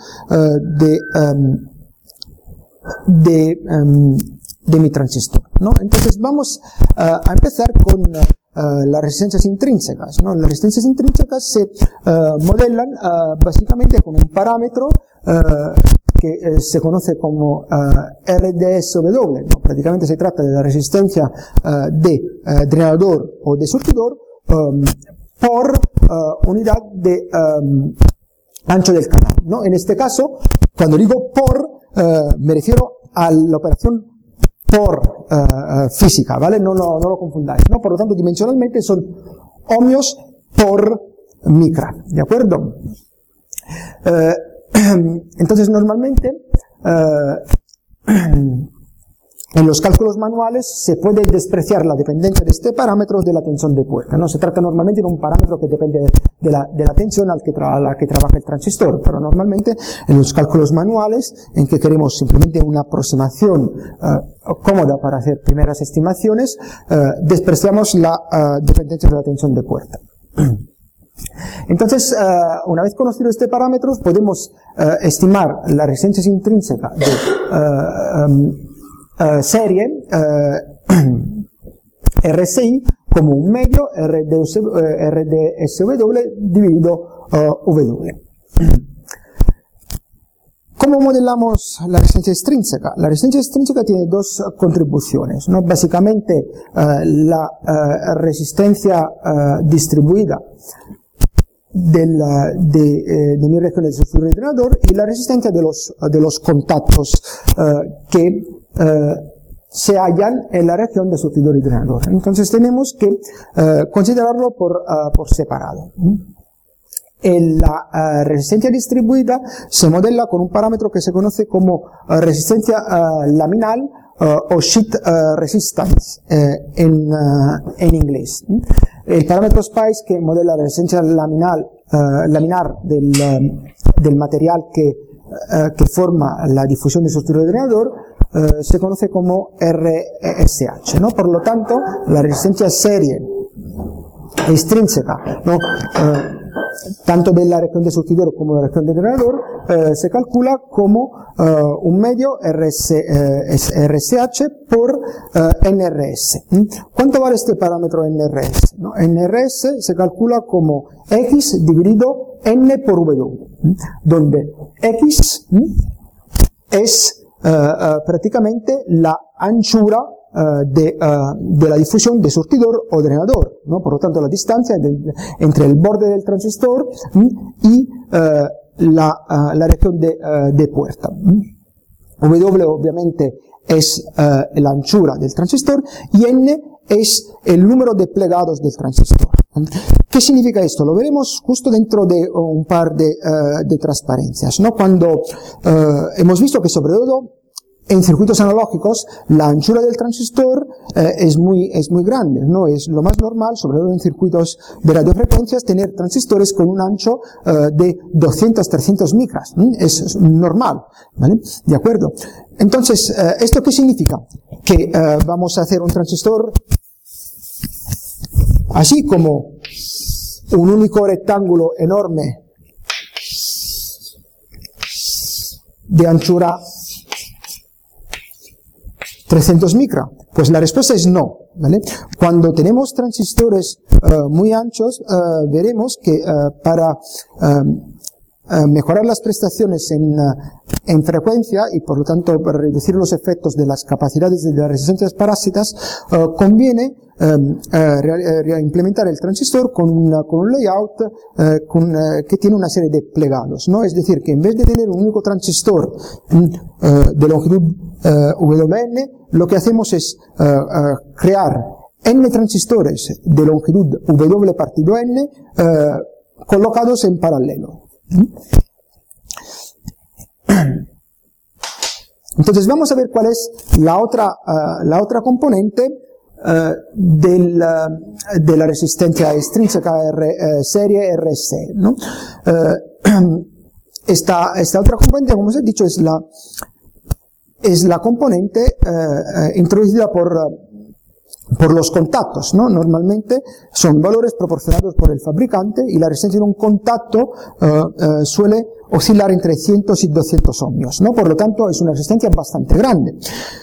de mi transistor, ¿no? Entonces vamos a empezar con las resistencias intrínsecas, ¿no? Las resistencias intrínsecas se modelan básicamente con un parámetro que se conoce como RDSW, ¿no? Prácticamente se trata de la resistencia de drenador o de surtidor por unidad de ancho del canal, ¿no? En este caso, cuando digo por, me refiero a la operación por física, ¿vale? No lo confundáis, ¿no? Por lo tanto, dimensionalmente son ohmios por micra, ¿de acuerdo? Entonces, normalmente, en los cálculos manuales se puede despreciar la dependencia de este parámetro de la tensión de puerta, ¿no? Se trata normalmente de un parámetro que depende de la tensión a la que trabaja el transistor, pero normalmente en los cálculos manuales, en que queremos simplemente una aproximación cómoda para hacer primeras estimaciones, despreciamos la dependencia de la tensión de puerta. Entonces, una vez conocido este parámetro, podemos estimar la resistencia intrínseca de serie RSI como un medio RDSW dividido W. ¿Cómo modelamos la resistencia extrínseca? La resistencia extrínseca tiene dos contribuciones, ¿no? Básicamente la resistencia distribuida de mi región del surtidor y drenador, y la resistencia de los contactos que se hallan en la región de surtidor y drenador. Entonces tenemos que considerarlo por separado. La resistencia distribuida se modela con un parámetro que se conoce como resistencia laminal o sheet resistance en inglés. El parámetro SPICE, que modela la resistencia laminar del material que forma la difusión de surtidor y drenador, se conoce como RSH, ¿no? Por lo tanto, la resistencia serie extrínseca, ¿no? Tanto de la región de surtidor como de la región de drenador, se calcula como un medio RSH por NRS. ¿Cuánto vale este parámetro NRS? ¿No? NRS se calcula como X dividido N por W, donde X es prácticamente la anchura de la difusión de surtidor o drenador, ¿no? Por lo tanto, la distancia entre el borde del transistor y la región de puerta. W obviamente es la anchura del transistor y N es el número de plegados del transistor. ¿Qué significa esto? Lo veremos justo dentro de un par de transparencias, ¿no? Cuando hemos visto que sobre todo En circuitos analógicos, la anchura del transistor es muy grande, ¿no? Es lo más normal, sobre todo en circuitos de radiofrecuencias, tener transistores con un ancho de 200-300 micras. Es normal, ¿vale? ¿De acuerdo? Entonces, ¿esto qué significa? Que vamos a hacer un transistor así como un único rectángulo enorme de anchura 300 micra. Pues la respuesta es no, ¿vale? Cuando tenemos transistores muy anchos, veremos que para mejorar las prestaciones en frecuencia y por lo tanto para reducir los efectos de las capacidades de las resistencias parásitas, conviene implementar el transistor con un layout que tiene una serie de plegados, ¿no? Es decir, que en vez de tener un único transistor de longitud WN, lo que hacemos es crear n transistores de longitud W partido n colocados en paralelo. Entonces vamos a ver cuál es la otra componente de la resistencia extrínseca serie RSE, ¿no? Esta otra componente, como os he dicho, es la componente introducida por los contactos, ¿no? Normalmente son valores proporcionados por el fabricante y la resistencia de un contacto suele oscilar entre 100 y 200 ohmios, ¿no? Por lo tanto, es una resistencia bastante grande.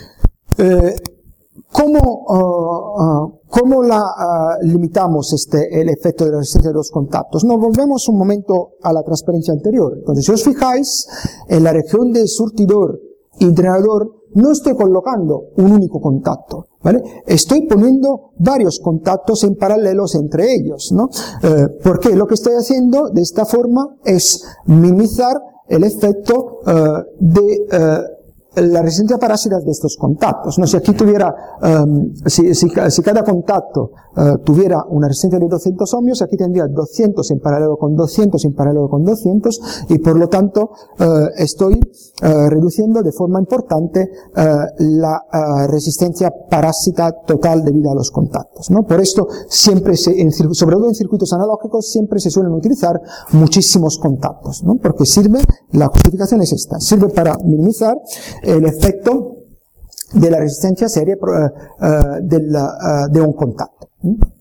¿Cómo limitamos el efecto de la resistencia de los contactos? Nos volvemos un momento a la transparencia anterior. Entonces, si os fijáis, en la región de surtidor y drenador no estoy colocando un único contacto, ¿vale? Estoy poniendo varios contactos en paralelos entre ellos, ¿no? Porque lo que estoy haciendo de esta forma es minimizar el efecto de la resistencia parásita de estos contactos, ¿no? Si aquí tuviera, si cada contacto tuviera una resistencia de 200 ohmios, aquí tendría 200 en paralelo con 200 en paralelo con 200 y por lo tanto estoy reduciendo de forma importante la resistencia parásita total debido a los contactos, ¿no? Por esto siempre sobre todo en circuitos analógicos siempre se suelen utilizar muchísimos contactos, ¿no? Porque la justificación es esta, sirve para minimizar el efecto de la resistencia serie de un contacto.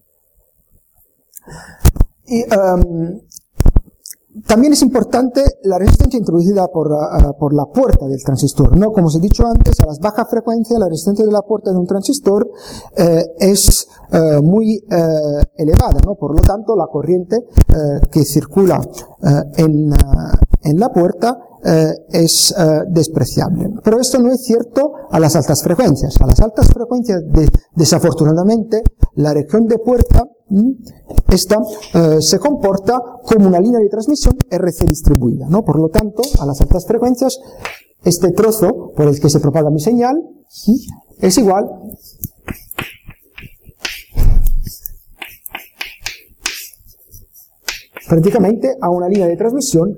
Y también es importante la resistencia introducida por la puerta del transistor, ¿no? Como os he dicho antes, a las bajas frecuencias la resistencia de la puerta de un transistor es muy elevada, ¿no? Por lo tanto, la corriente que circula en la puerta es despreciable. Pero esto no es cierto a las altas frecuencias. A las altas frecuencias, desafortunadamente, la región de puerta esta se comporta como una línea de transmisión RC distribuida, ¿no? Por lo tanto, a las altas frecuencias, este trozo por el que se propaga mi señal es igual prácticamente a una línea de transmisión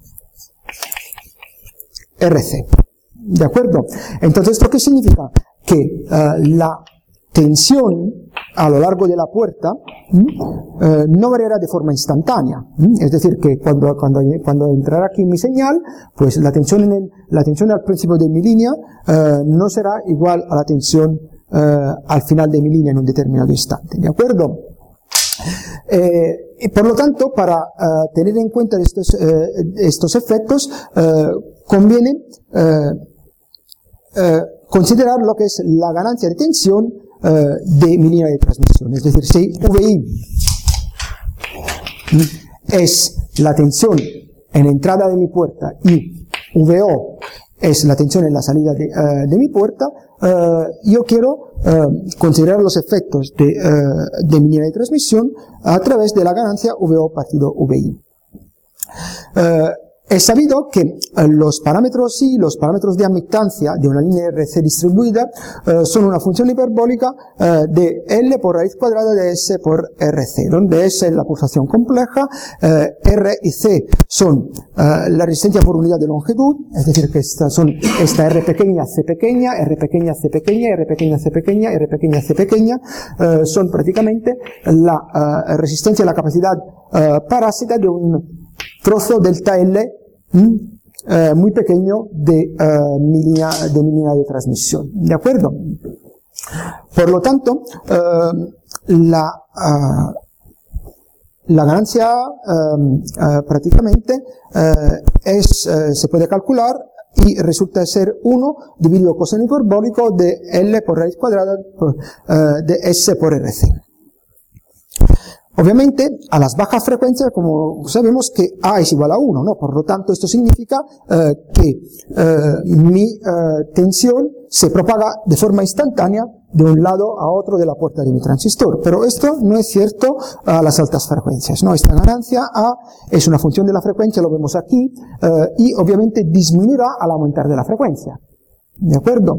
RC. ¿De acuerdo? Entonces, ¿esto qué significa? Que la tensión a lo largo de la puerta no variará de forma instantánea. Es decir, que cuando entrará aquí mi señal, pues la tensión al principio de mi línea no será igual a la tensión al final de mi línea en un determinado instante. ¿De acuerdo? Y por lo tanto, para tener en cuenta estos efectos, conviene considerar lo que es la ganancia de tensión de mi línea de transmisión. Es decir, si VI es la tensión en entrada de mi puerta y VO es la tensión en la salida de mi puerta, yo quiero considerar los efectos de mi línea de transmisión a través de la ganancia VO partido VI. Es sabido que los parámetros I, los parámetros de admitancia de una línea RC distribuida son una función hiperbólica de L por raíz cuadrada de S por RC, donde S es la pulsación compleja, R y C son la resistencia por unidad de longitud, es decir, que esta R pequeña, C pequeña, R pequeña, C pequeña, R pequeña, C pequeña, R pequeña, C pequeña, son prácticamente la resistencia, la capacidad parásita de un trozo delta L muy pequeño de mi línea de transmisión. ¿De acuerdo? Por lo tanto, la ganancia prácticamente se puede calcular y resulta ser 1 dividido coseno hiperbólico de L por raíz cuadrada de S por RC. Obviamente, a las bajas frecuencias, como sabemos que A es igual a 1, ¿no? Por lo tanto, esto significa que mi tensión se propaga de forma instantánea de un lado a otro de la puerta de mi transistor. Pero esto no es cierto a las altas frecuencias, ¿no? Esta ganancia A es una función de la frecuencia, lo vemos aquí, y obviamente disminuirá al aumentar de la frecuencia. ¿De acuerdo?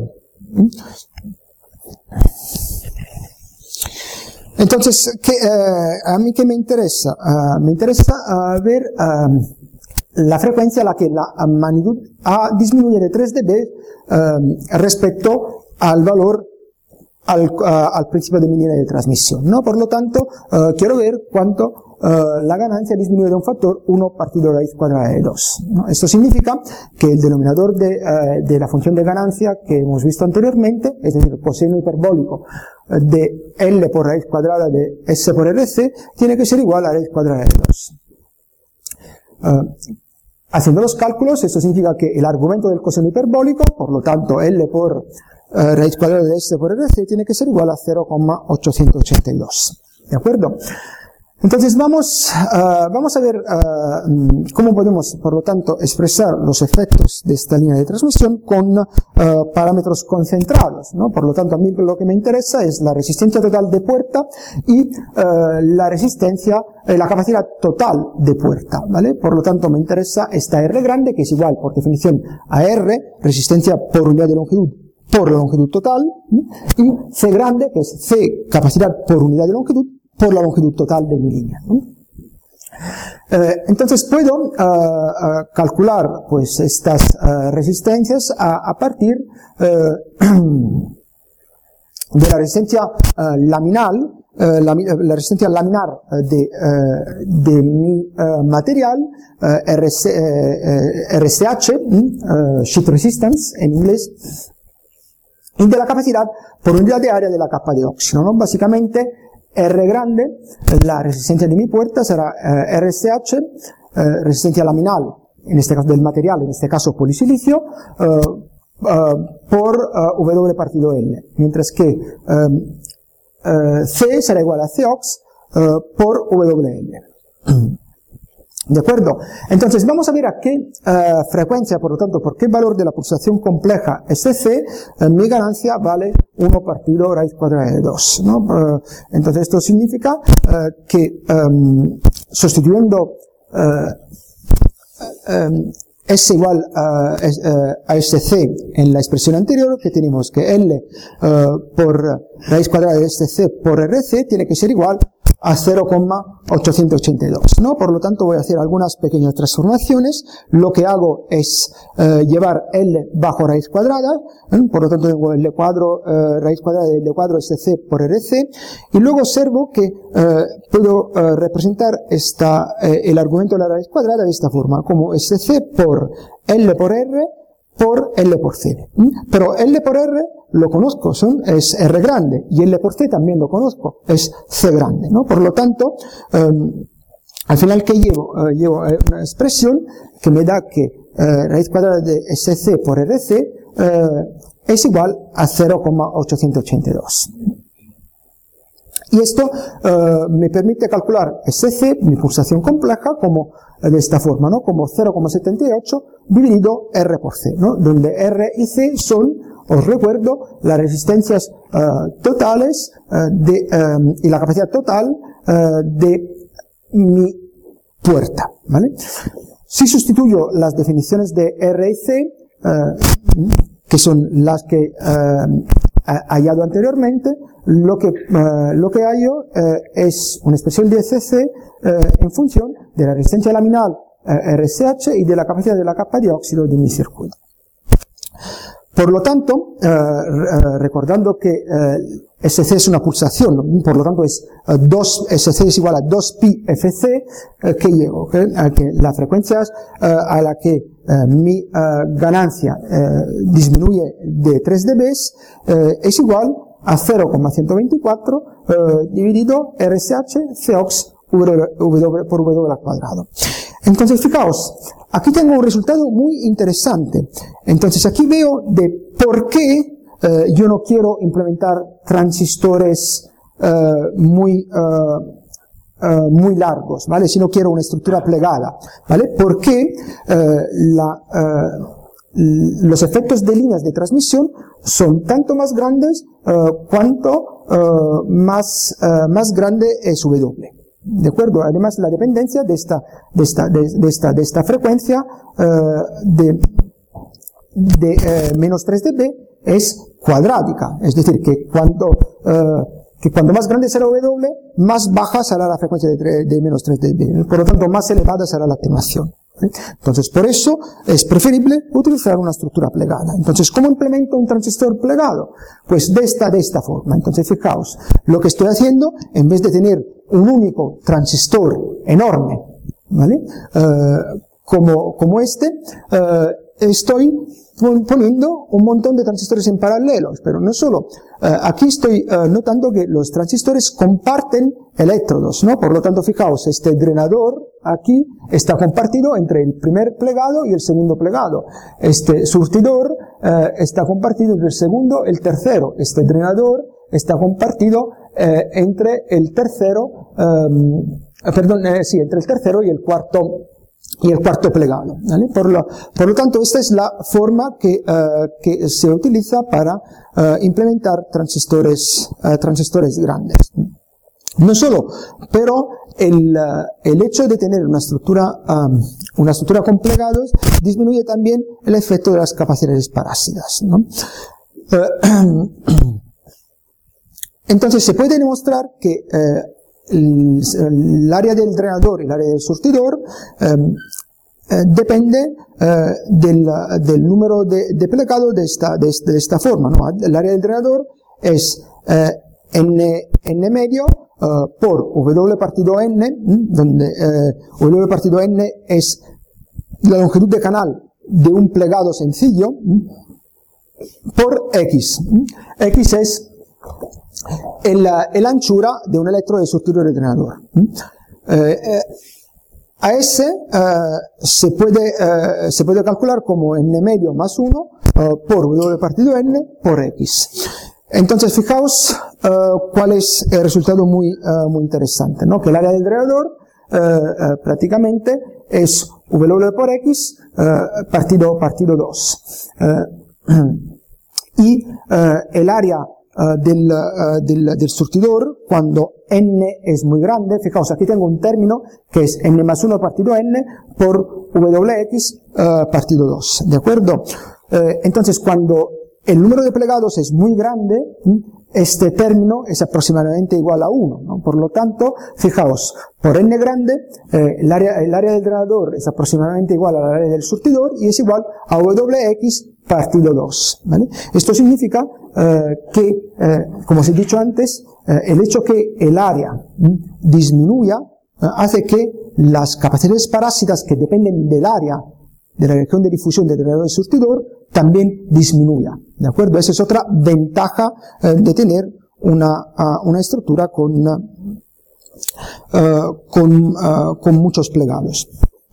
Entonces, ¿a mí qué me interesa? Me interesa ver la frecuencia a la que la magnitud A disminuye de 3 dB respecto al valor al principio de mi línea de transmisión, ¿no? Por lo tanto, quiero ver cuánto la ganancia disminuye de un factor 1 partido raíz cuadrada de 2, ¿no? Esto significa que el denominador de la función de ganancia que hemos visto anteriormente, es decir, el coseno hiperbólico de L por raíz cuadrada de S por RC, tiene que ser igual a raíz cuadrada de 2. Haciendo los cálculos, esto significa que el argumento del coseno hiperbólico, por lo tanto L por raíz cuadrada de S por RC, tiene que ser igual a 0,882. ¿De acuerdo? Entonces vamos a ver cómo podemos, por lo tanto, expresar los efectos de esta línea de transmisión con parámetros concentrados, ¿no? Por lo tanto, a mí lo que me interesa es la resistencia total de puerta y la resistencia, la capacidad total de puerta, ¿vale? Por lo tanto, me interesa esta R grande, que es igual, por definición, a R, resistencia por unidad de longitud, por la longitud total, y C grande, que es C, capacidad por unidad de longitud, por la longitud total de mi línea, ¿no? Entonces puedo calcular pues estas resistencias a partir de la resistencia laminal, la resistencia laminar de mi material, RSH, sheet resistance en inglés, y de la capacidad por unidad de área de la capa de óxido, ¿no? Básicamente, R grande, la resistencia de mi puerta será RSH, resistencia laminal, en este caso del material, en este caso polisilicio, por W partido L, mientras que C será igual a Cox por WL. ¿De acuerdo? Entonces vamos a ver a qué frecuencia, por lo tanto, por qué valor de la pulsación compleja SC, mi ganancia vale 1 partido raíz cuadrada de 2, ¿no? Entonces esto significa que sustituyendo S igual a SC en la expresión anterior, que tenemos que L por raíz cuadrada de SC por RC tiene que ser igual a 0,882, ¿no? Por lo tanto, voy a hacer algunas pequeñas transformaciones. Lo que hago es llevar L bajo raíz cuadrada, por lo tanto tengo L cuadro, raíz cuadrada de L cuadro SC por RC, y luego observo que puedo representar el argumento de la raíz cuadrada de esta forma, como SC por L por R por L por C. Pero L por R lo conozco, es R grande, y L por C también lo conozco, es C grande, ¿no? Por lo tanto, al final que llevo una expresión que me da que raíz cuadrada de SC por RC es igual a 0,882. Y esto me permite calcular SC, mi pulsación compleja, como de esta forma, ¿no? Como 0,78 dividido R por C, ¿no? Donde R y C son, os recuerdo, las resistencias totales y la capacidad total de mi puerta, ¿vale? Si sustituyo las definiciones de R y C, que son las que he hallado anteriormente, lo que hallo es una expresión de SC en función de la resistencia laminal RSH y de la capacidad de la capa de óxido de mi circuito. Por lo tanto, recordando que SC es una pulsación, por lo tanto es SC es igual a 2pi FC, que llego, que las frecuencias a la que mi ganancia disminuye de 3 dB es igual a 0,124 dividido RSH COX W por W al cuadrado. Entonces, fijaos, aquí tengo un resultado muy interesante. Entonces, aquí veo de por qué yo no quiero implementar transistores muy largos, ¿vale? Si no quiero una estructura plegada, ¿vale? Porque los efectos de líneas de transmisión son tanto más grandes cuanto más grande es W. ¿De acuerdo? Además, la dependencia de esta frecuencia de menos 3 dB es cuadrática. Es decir, que cuanto más grande será W, más baja será la frecuencia de menos 3 dB. Por lo tanto, más elevada será la atenuación. Entonces, por eso es preferible utilizar una estructura plegada. Entonces, ¿cómo implemento un transistor plegado? Pues de esta forma. Entonces, fijaos, lo que estoy haciendo, en vez de tener un único transistor enorme, ¿vale? Como este, estoy poniendo un montón de transistores en paralelos, pero no solo. Aquí estoy notando que los transistores comparten electrodos, ¿no? Por lo tanto, fijaos, este drenador aquí está compartido entre el primer plegado y el segundo plegado. Este surtidor está compartido entre el segundo y el tercero. Este drenador está compartido entre el tercero, entre el tercero y el cuarto plegado, ¿vale? Por lo tanto, esta es la forma que se utiliza para implementar transistores grandes. No solo, pero el hecho de tener una estructura con plegados disminuye también el efecto de las capacidades parásitas, ¿no? Entonces, se puede demostrar que el área del drenador y el área del surtidor depende del número de plegados de esta forma, ¿no? El área del drenador es n medio por W partido n, donde W partido n es la longitud de canal de un plegado sencillo, por X. X es la anchura de un electrodo de surtidor de drenador. A ese se puede calcular como n medio más 1 por W partido n por X. Entonces, fijaos cuál es el resultado muy interesante, ¿no? Que el área del drenador prácticamente es W por X partido 2. Y el área del surtidor, cuando n es muy grande, fijaos, aquí tengo un término que es n más 1 partido n por Wx partido 2, ¿de acuerdo? Entonces, cuando el número de plegados es muy grande, este término es aproximadamente igual a 1, ¿no? Por lo tanto, fijaos, por n grande, el área del drenador es aproximadamente igual al área del surtidor y es igual a Wx partido 2, ¿vale? Esto significa que, como os he dicho antes, el hecho que el área disminuya hace que las capacidades parásitas que dependen del área de la región de difusión del drenador y surtidor también disminuya, ¿de acuerdo? Esa es otra ventaja de tener una estructura con muchos plegados.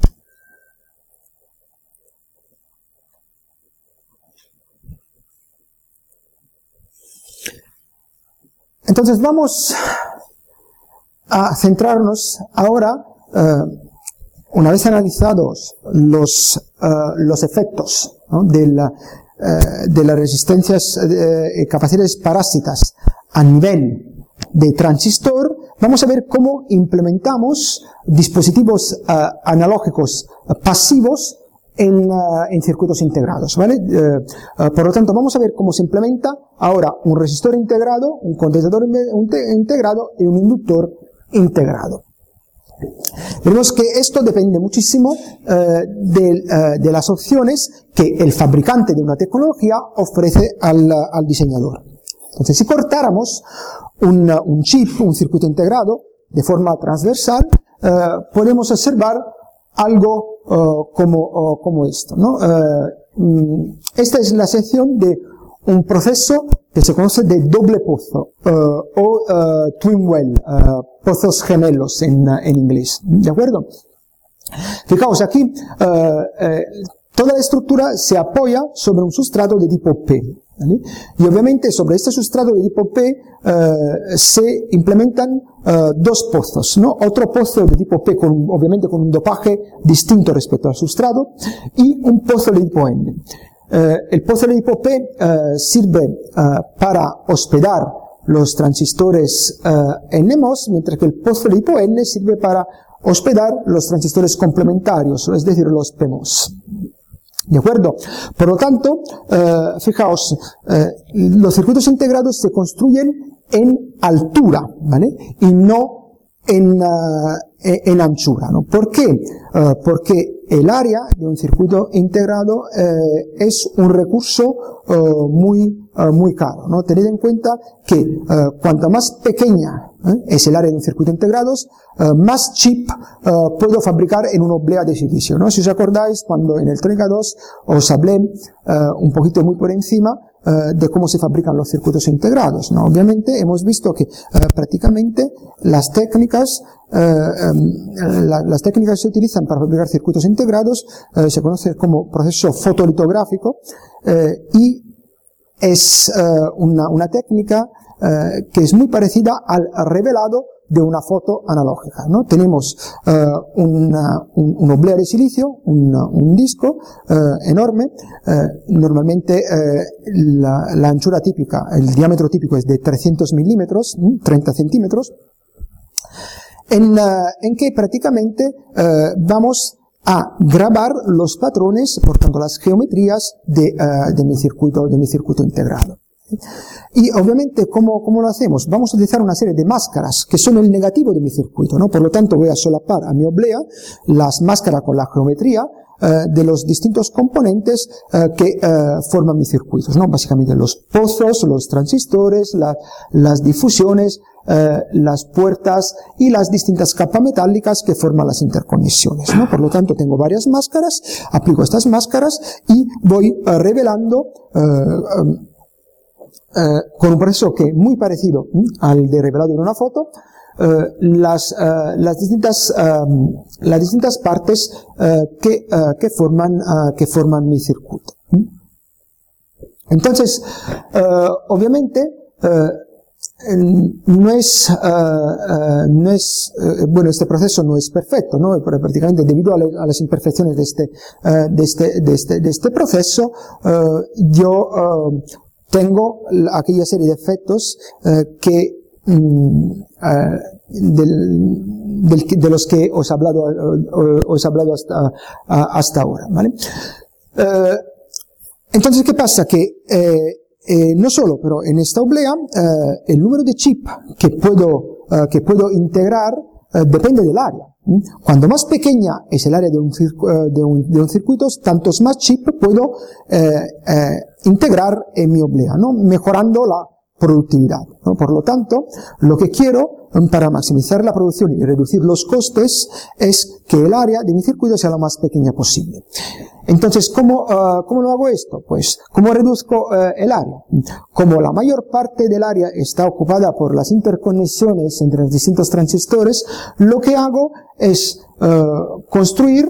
Entonces vamos a centrarnos ahora, una vez analizados los efectos, ¿no? de las resistencias y capacidades parásitas a nivel de transistor, vamos a ver cómo implementamos dispositivos analógicos pasivos en circuitos integrados, ¿vale? Por lo tanto, vamos a ver cómo se implementa ahora un resistor integrado, un condensador integrado y un inductor integrado. Vemos que esto depende muchísimo de las opciones que el fabricante de una tecnología ofrece al diseñador. Entonces, si cortáramos un chip, un circuito integrado, de forma transversal, podemos observar algo como esto, ¿no? Esta es la sección de un proceso que se conoce de doble pozo, o twin well, pozos gemelos en inglés, ¿de acuerdo? Fijaos, aquí toda la estructura se apoya sobre un sustrato de tipo P, ¿vale? Y obviamente sobre este sustrato de tipo P se implementan dos pozos, ¿no? Otro pozo de tipo P, obviamente con un dopaje distinto respecto al sustrato, y un pozo de tipo N. El pozo de tipo P sirve para hospedar los transistores NMOS, mientras que el pozo de tipo N sirve para hospedar los transistores complementarios, es decir, los PMOS. ¿De acuerdo? Por lo tanto, fijaos, los circuitos integrados se construyen en altura, ¿vale? Y no en anchura, ¿no? ¿Por qué? Porque el área de un circuito integrado es un recurso muy caro, ¿no? Tened en cuenta que cuanto más pequeña es el área de un circuito integrado, más chip puedo fabricar en una oblea de silicio, ¿no? Si os acordáis, cuando en Electrónica 2 os hablé un poquito muy por encima de cómo se fabrican los circuitos integrados, ¿no? Obviamente hemos visto que prácticamente las técnicas que se utilizan para fabricar circuitos integrados se conocen como proceso fotolitográfico, y es una técnica que es muy parecida al revelado de una foto analógica, ¿no? Tenemos una oblea de silicio, un disco enorme, normalmente la anchura típica, el diámetro típico es de 300 milímetros, 30 centímetros, en que prácticamente vamos a grabar los patrones, por tanto las geometrías de mi circuito integrado. Y obviamente, ¿cómo lo hacemos? Vamos a utilizar una serie de máscaras que son el negativo de mi circuito, ¿no? Por lo tanto, voy a solapar a mi oblea las máscaras con la geometría de los distintos componentes que forman mis circuitos, ¿no? Básicamente los pozos, los transistores, las difusiones, las puertas y las distintas capas metálicas que forman las interconexiones, ¿no? Por lo tanto, tengo varias máscaras, aplico estas máscaras y voy revelando con un proceso que es muy parecido al de revelado en una foto, las distintas partes que forman mi circuito. Entonces, obviamente, bueno, este proceso no es perfecto, ¿no? Pero prácticamente debido a las imperfecciones de este proceso, yo tengo aquella serie de efectos de los que os he hablado hasta ahora, ¿vale? Entonces, ¿qué pasa? Que no solo, pero en esta oblea, el número de chip que puedo integrar depende del área. Cuanto más pequeña es el área de un circuito, tantos más chip puedo integrar en mi oblea, ¿no? Mejorando la productividad, ¿no? Por lo tanto, lo que quiero para maximizar la producción y reducir los costes es que el área de mi circuito sea lo más pequeña posible. Entonces, ¿cómo lo hago esto? Pues, ¿cómo reduzco el área? Como la mayor parte del área está ocupada por las interconexiones entre los distintos transistores, lo que hago es construir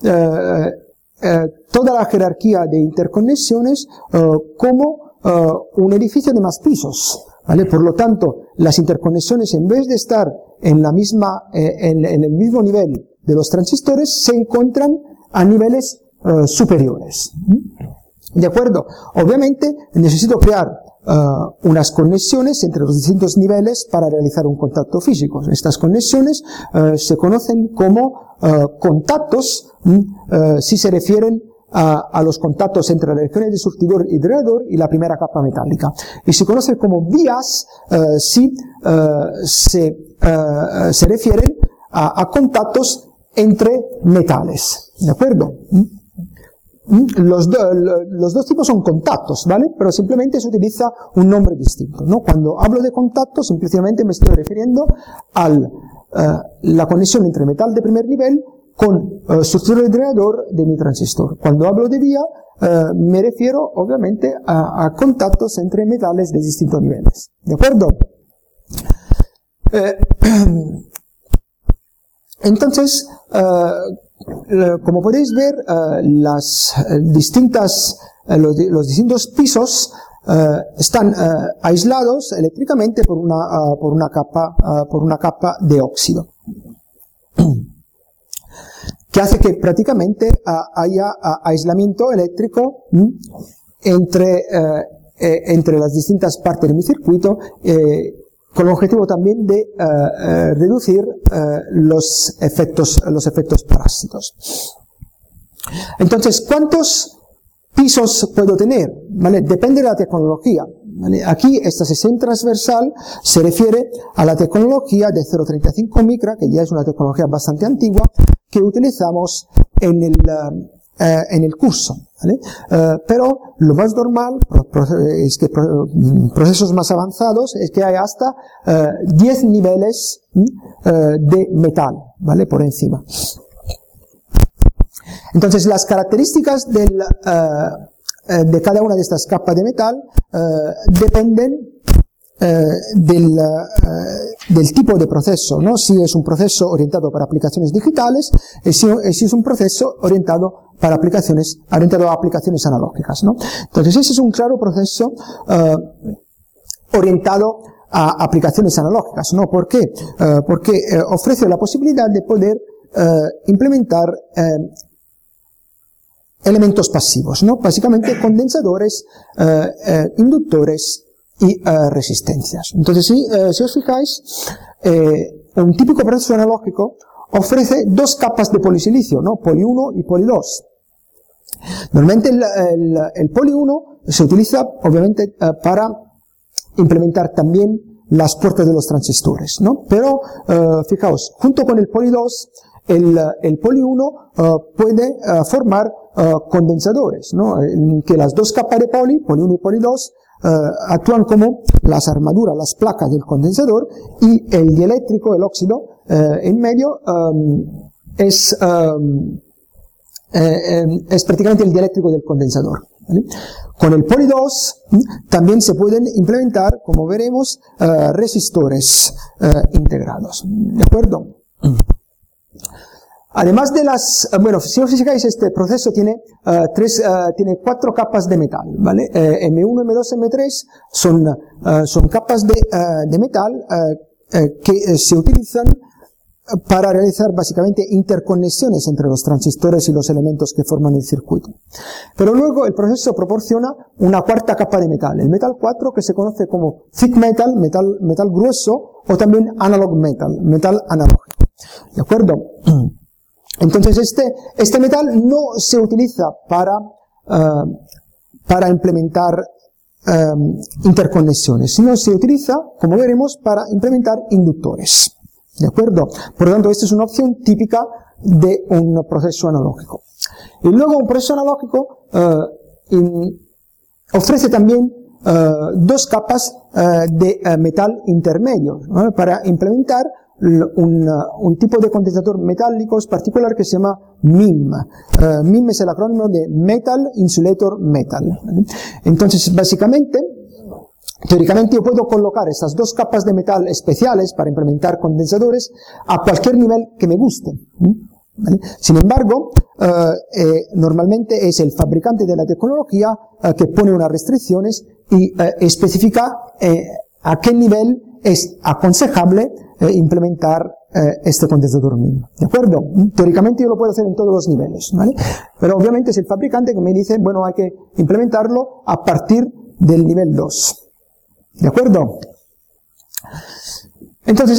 toda la jerarquía de interconexiones como un edificio de más pisos, ¿vale? Por lo tanto, las interconexiones, en vez de estar en el mismo nivel de los transistores, se encuentran a niveles superiores. ¿De acuerdo? Obviamente necesito crear unas conexiones entre los distintos niveles para realizar un contacto físico. Estas conexiones se conocen como contactos, si se refieren a los contactos entre las regiones de surtidor y drenador y la primera capa metálica. Y se conocen como vías si se refieren a contactos entre metales. ¿De acuerdo? Los dos tipos son contactos, ¿vale? Pero simplemente se utiliza un nombre distinto, ¿no? Cuando hablo de contacto, simplemente me estoy refiriendo a la conexión entre metal de primer nivel con surtidor y drenador de mi transistor. Cuando hablo de vía, me refiero, obviamente, a contactos entre metales de distintos niveles. ¿De acuerdo? Entonces, como podéis ver, los distintos pisos están aislados eléctricamente por una capa de óxido, que hace que prácticamente haya aislamiento eléctrico entre las distintas partes de mi circuito, con el objetivo también de reducir los efectos parásitos. Entonces, ¿cuántos pisos puedo tener? ¿Vale? Depende de la tecnología. ¿Vale? Aquí esta sesión transversal se refiere a la tecnología de 0,35 micra, que ya es una tecnología bastante antigua, que utilizamos en el curso, ¿vale? Pero lo más normal es que procesos más avanzados es que hay hasta 10 niveles de metal, ¿vale? Por encima. Entonces, las características de cada una de estas capas de metal dependen del tipo de proceso, ¿no? Si es un proceso orientado para aplicaciones digitales, si es un proceso orientado a aplicaciones analógicas, ¿no? Entonces, ese es un claro proceso orientado a aplicaciones analógicas, ¿no? ¿Por qué? Porque ofrece la posibilidad de poder implementar elementos pasivos, ¿no? Básicamente condensadores, inductores y resistencias. Entonces, si os fijáis, un típico proceso analógico ofrece dos capas de polisilicio, ¿no? Poli 1 y poli 2. Normalmente el poli 1 se utiliza, obviamente, para implementar también las puertas de los transistores, ¿no? Pero, fijaos, junto con el poli 2, el poli 1 puede formar condensadores, ¿no? Que las dos capas de poli 1 y poli 2, actúan como las armaduras, las placas del condensador, y el dieléctrico, el óxido, en medio, es prácticamente el dieléctrico del condensador, ¿vale? Con el poli 2 también se pueden implementar, como veremos, resistores integrados. ¿De acuerdo? Además de bueno, si os fijáis, este proceso tiene cuatro capas de metal, ¿vale? M1, M2, M3 son capas de metal que se utilizan para realizar básicamente interconexiones entre los transistores y los elementos que forman el circuito. Pero luego el proceso proporciona una cuarta capa de metal, el metal 4, que se conoce como thick metal, metal grueso, o también analog metal analógico. ¿De acuerdo? Entonces este metal no se utiliza para implementar interconexiones, sino se utiliza, como veremos, para implementar inductores. ¿De acuerdo? Por lo tanto, esta es una opción típica de un proceso analógico. Y luego un proceso analógico ofrece también dos capas de metal intermedio, ¿no? Para implementar un tipo de condensador metálico particular que se llama MIM. MIM es el acrónimo de Metal Insulator Metal. Entonces, básicamente, teóricamente yo puedo colocar estas dos capas de metal especiales para implementar condensadores a cualquier nivel que me guste, ¿vale? Sin embargo, normalmente es el fabricante de la tecnología que pone unas restricciones y especifica a qué nivel es aconsejable implementar este condensador MIM. ¿De acuerdo? Teóricamente yo lo puedo hacer en todos los niveles, ¿vale? Pero obviamente es el fabricante que me dice, bueno, hay que implementarlo a partir del nivel 2. ¿De acuerdo? Entonces,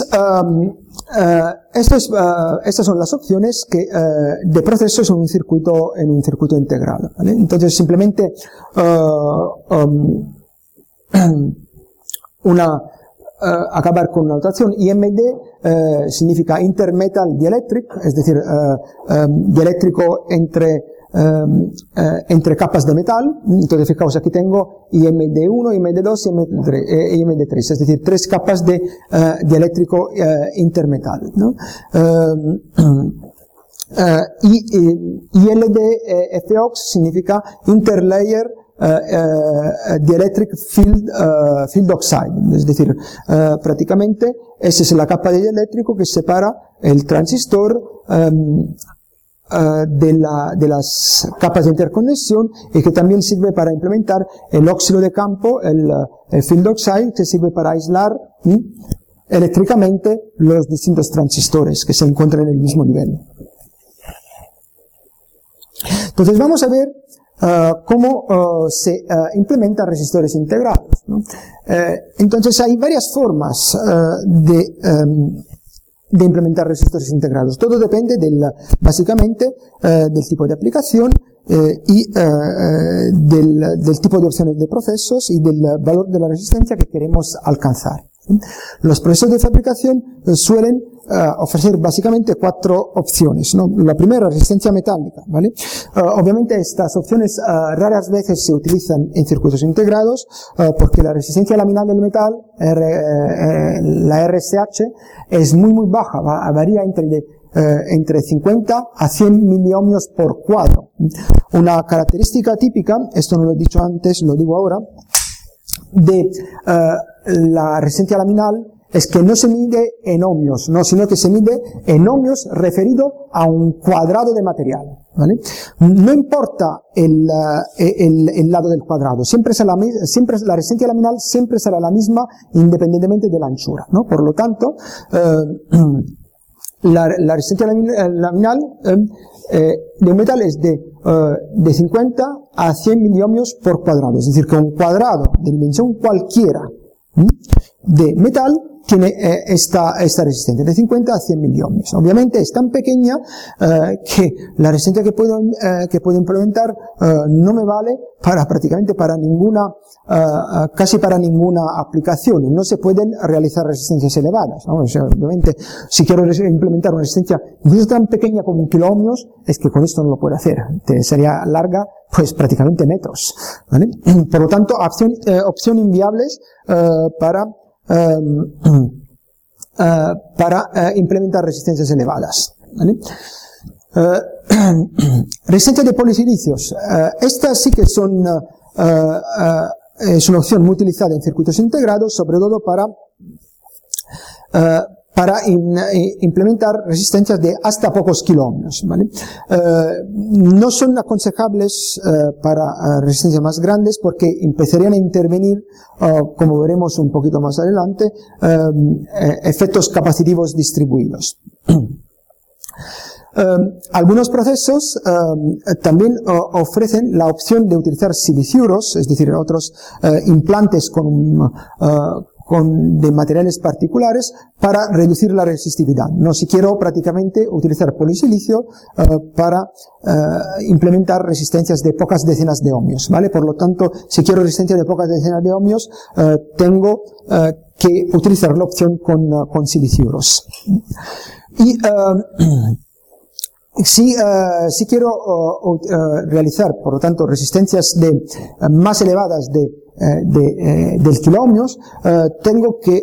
estas son las opciones de procesos en un circuito integrado, ¿vale? Entonces, simplemente, acabar con una notación. IMD significa Intermetal Dielectric, es decir, dieléctrico entre capas de metal. Entonces, fijaos, aquí tengo IMD1, IMD2 y IMD3, es decir, 3 capas de dieléctrico intermetal, ¿no? ILD-FOX significa Interlayer Dielectric Field Oxide, es decir, prácticamente esa es la capa de dieléctrico que separa el transistor de las capas de interconexión, y que también sirve para implementar el óxido de campo, el field oxide, que sirve para aislar eléctricamente los distintos transistores que se encuentran en el mismo nivel. Entonces vamos a ver cómo se implementan resistores integrados, ¿no? Entonces hay varias formas de implementar resistores integrados. Todo depende básicamente del tipo de aplicación y del tipo de opciones de procesos y del valor de la resistencia que queremos alcanzar. Los procesos de fabricación suelen ofrecer básicamente 4 opciones, ¿no? La primera, resistencia metálica, ¿vale? Obviamente estas opciones raras veces se utilizan en circuitos integrados, porque la resistencia laminal del metal, la RSH, es muy baja, varía entre 50 a 100 miliohmios por cuadro. Una característica típica, esto no lo he dicho antes, lo digo ahora, de la resistencia laminal es que no se mide en ohmios, no, sino que se mide en ohmios referido a un cuadrado de material, ¿vale? No importa el lado del cuadrado, siempre la resistencia laminal siempre será la misma independientemente de la anchura, ¿no? Por lo tanto, la resistencia laminal de un metal es de 50 a 100 miliohmios por cuadrado, es decir, que un cuadrado de dimensión cualquiera de metal tiene esta resistencia de 50 a 100 miliohmios. Obviamente es tan pequeña que la resistencia que puedo implementar no me vale prácticamente para ninguna, casi para ninguna aplicación, y no se pueden realizar resistencias elevadas, ¿no? O sea, obviamente, si quiero implementar una resistencia incluso tan pequeña como 1 kiloohmios, es que con esto no lo puedo hacer, sería larga, pues prácticamente metros, ¿vale? Por lo tanto, opción inviables para implementar resistencias elevadas, ¿vale? Resistencia de polisilicios. Estas sí que son es una opción muy utilizada en circuitos integrados, sobre todo para implementar resistencias de hasta pocos kiloohmios, ¿vale? No son aconsejables para resistencias más grandes, porque empezarían a intervenir, como veremos un poquito más adelante, efectos capacitivos distribuidos. Algunos procesos también ofrecen la opción de utilizar siliciuros, es decir, otros implantes de materiales particulares para reducir la resistividad. No, si quiero prácticamente utilizar polisilicio para implementar resistencias de pocas decenas de ohmios, ¿vale? Por lo tanto, si quiero resistencia de pocas decenas de ohmios, tengo que utilizar la opción con siliciuros. Y si quiero realizar, por lo tanto, resistencias más elevadas del kiloohmios, tengo que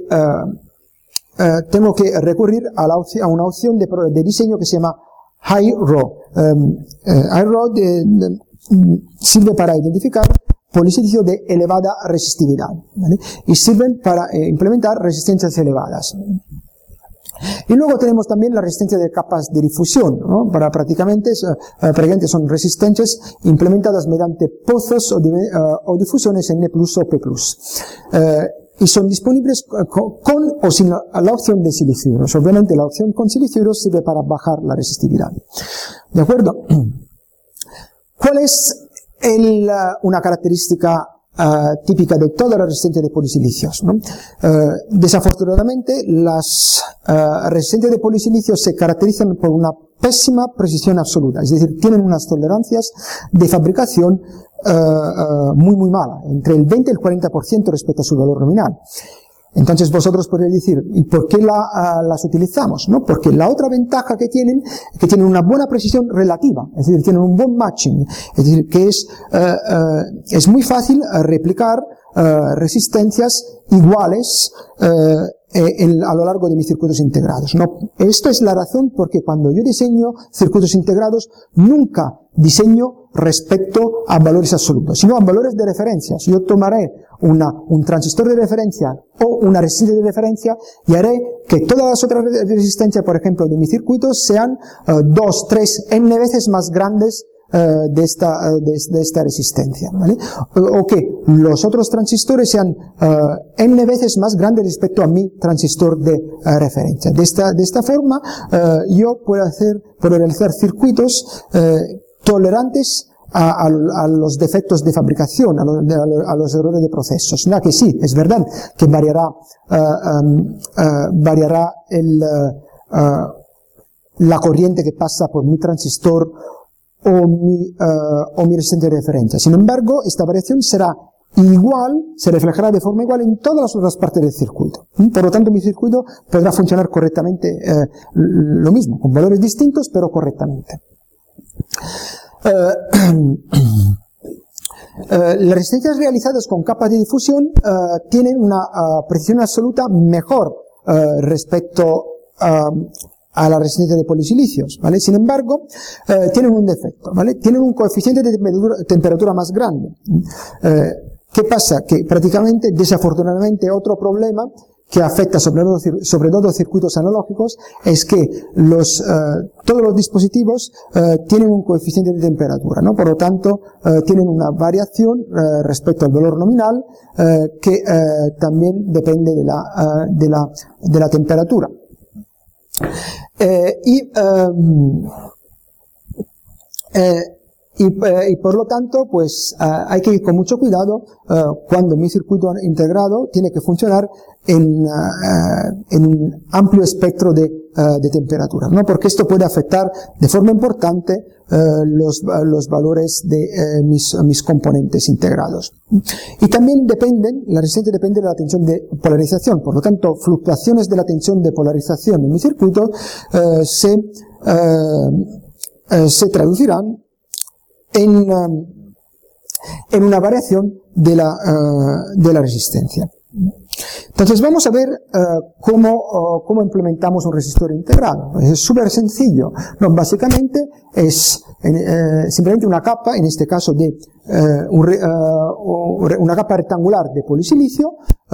recurrir a una opción de diseño que se llama High-Rho. High-Rho sirve para identificar polisilicio de elevada resistividad, ¿vale? Y sirven para implementar resistencias elevadas. Y luego tenemos también la resistencia de capas de difusión, ¿no? Prácticamente son resistencias implementadas mediante pozos o difusiones N+ o P+. Y son disponibles con o sin la opción de siliciuros. Obviamente la opción con siliciuros sirve para bajar la resistividad. ¿De acuerdo? ¿Cuál es una característica típica de toda la resistencia de polisilicios, ¿no? Desafortunadamente, las resistencias de polisilicios se caracterizan por una pésima precisión absoluta, es decir, tienen unas tolerancias de fabricación muy mala, entre el 20 y el 40% respecto a su valor nominal. Entonces vosotros podéis decir, ¿y por qué las utilizamos? ¿No? Porque la otra ventaja que tienen una buena precisión relativa, es decir, tienen un buen matching, es decir, que es muy fácil replicar resistencias iguales a lo largo de mis circuitos integrados, ¿no? Esta es la razón porque cuando yo diseño circuitos integrados nunca diseño respecto a valores absolutos, sino a valores de referencia. Si yo tomaré un transistor de referencia o una resistencia de referencia y haré que todas las otras resistencias, por ejemplo, de mi circuito sean 2, 3, n veces más grandes de esta resistencia, ¿vale? O que los otros transistores sean n veces más grandes respecto a mi transistor de referencia. De esta forma, yo puedo realizar circuitos tolerantes a los defectos de fabricación, a los errores de procesos. Que sí, es verdad que variará la corriente que pasa por mi transistor o mi resistencia de referencia. Sin embargo, esta variación será igual, se reflejará de forma igual en todas las otras partes del circuito. Por lo tanto, mi circuito podrá funcionar correctamente, lo mismo, con valores distintos, pero correctamente. Las resistencias realizadas con capas de difusión tienen una precisión absoluta mejor respecto a la resistencia de polisilicios, ¿vale? Sin embargo, tienen un defecto, ¿vale? Tienen un coeficiente de temperatura más grande. ¿Qué pasa? Que prácticamente, desafortunadamente, otro problema que afecta sobre todo circuitos analógicos es que todos los dispositivos tienen un coeficiente de temperatura, ¿no? Por lo tanto, tienen una variación respecto al valor nominal que también depende de la temperatura. Y por lo tanto, pues hay que ir con mucho cuidado cuando mi circuito integrado tiene que funcionar en un amplio espectro de temperatura, ¿no? Porque esto puede afectar de forma importante los valores de mis componentes integrados. Y también la resistencia depende de la tensión de polarización. Por lo tanto, fluctuaciones de la tensión de polarización en mi circuito se traducirán en una variación de la resistencia. Entonces vamos a ver cómo implementamos un resistor integrado. Es súper sencillo. No, básicamente es simplemente una capa, en este caso de una capa rectangular de polisilicio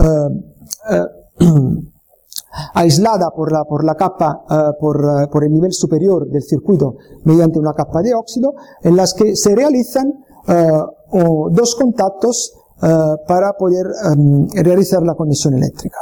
aislada por la capa, por el nivel superior del circuito mediante una capa de óxido, en las que se realizan dos contactos para poder realizar la conexión eléctrica.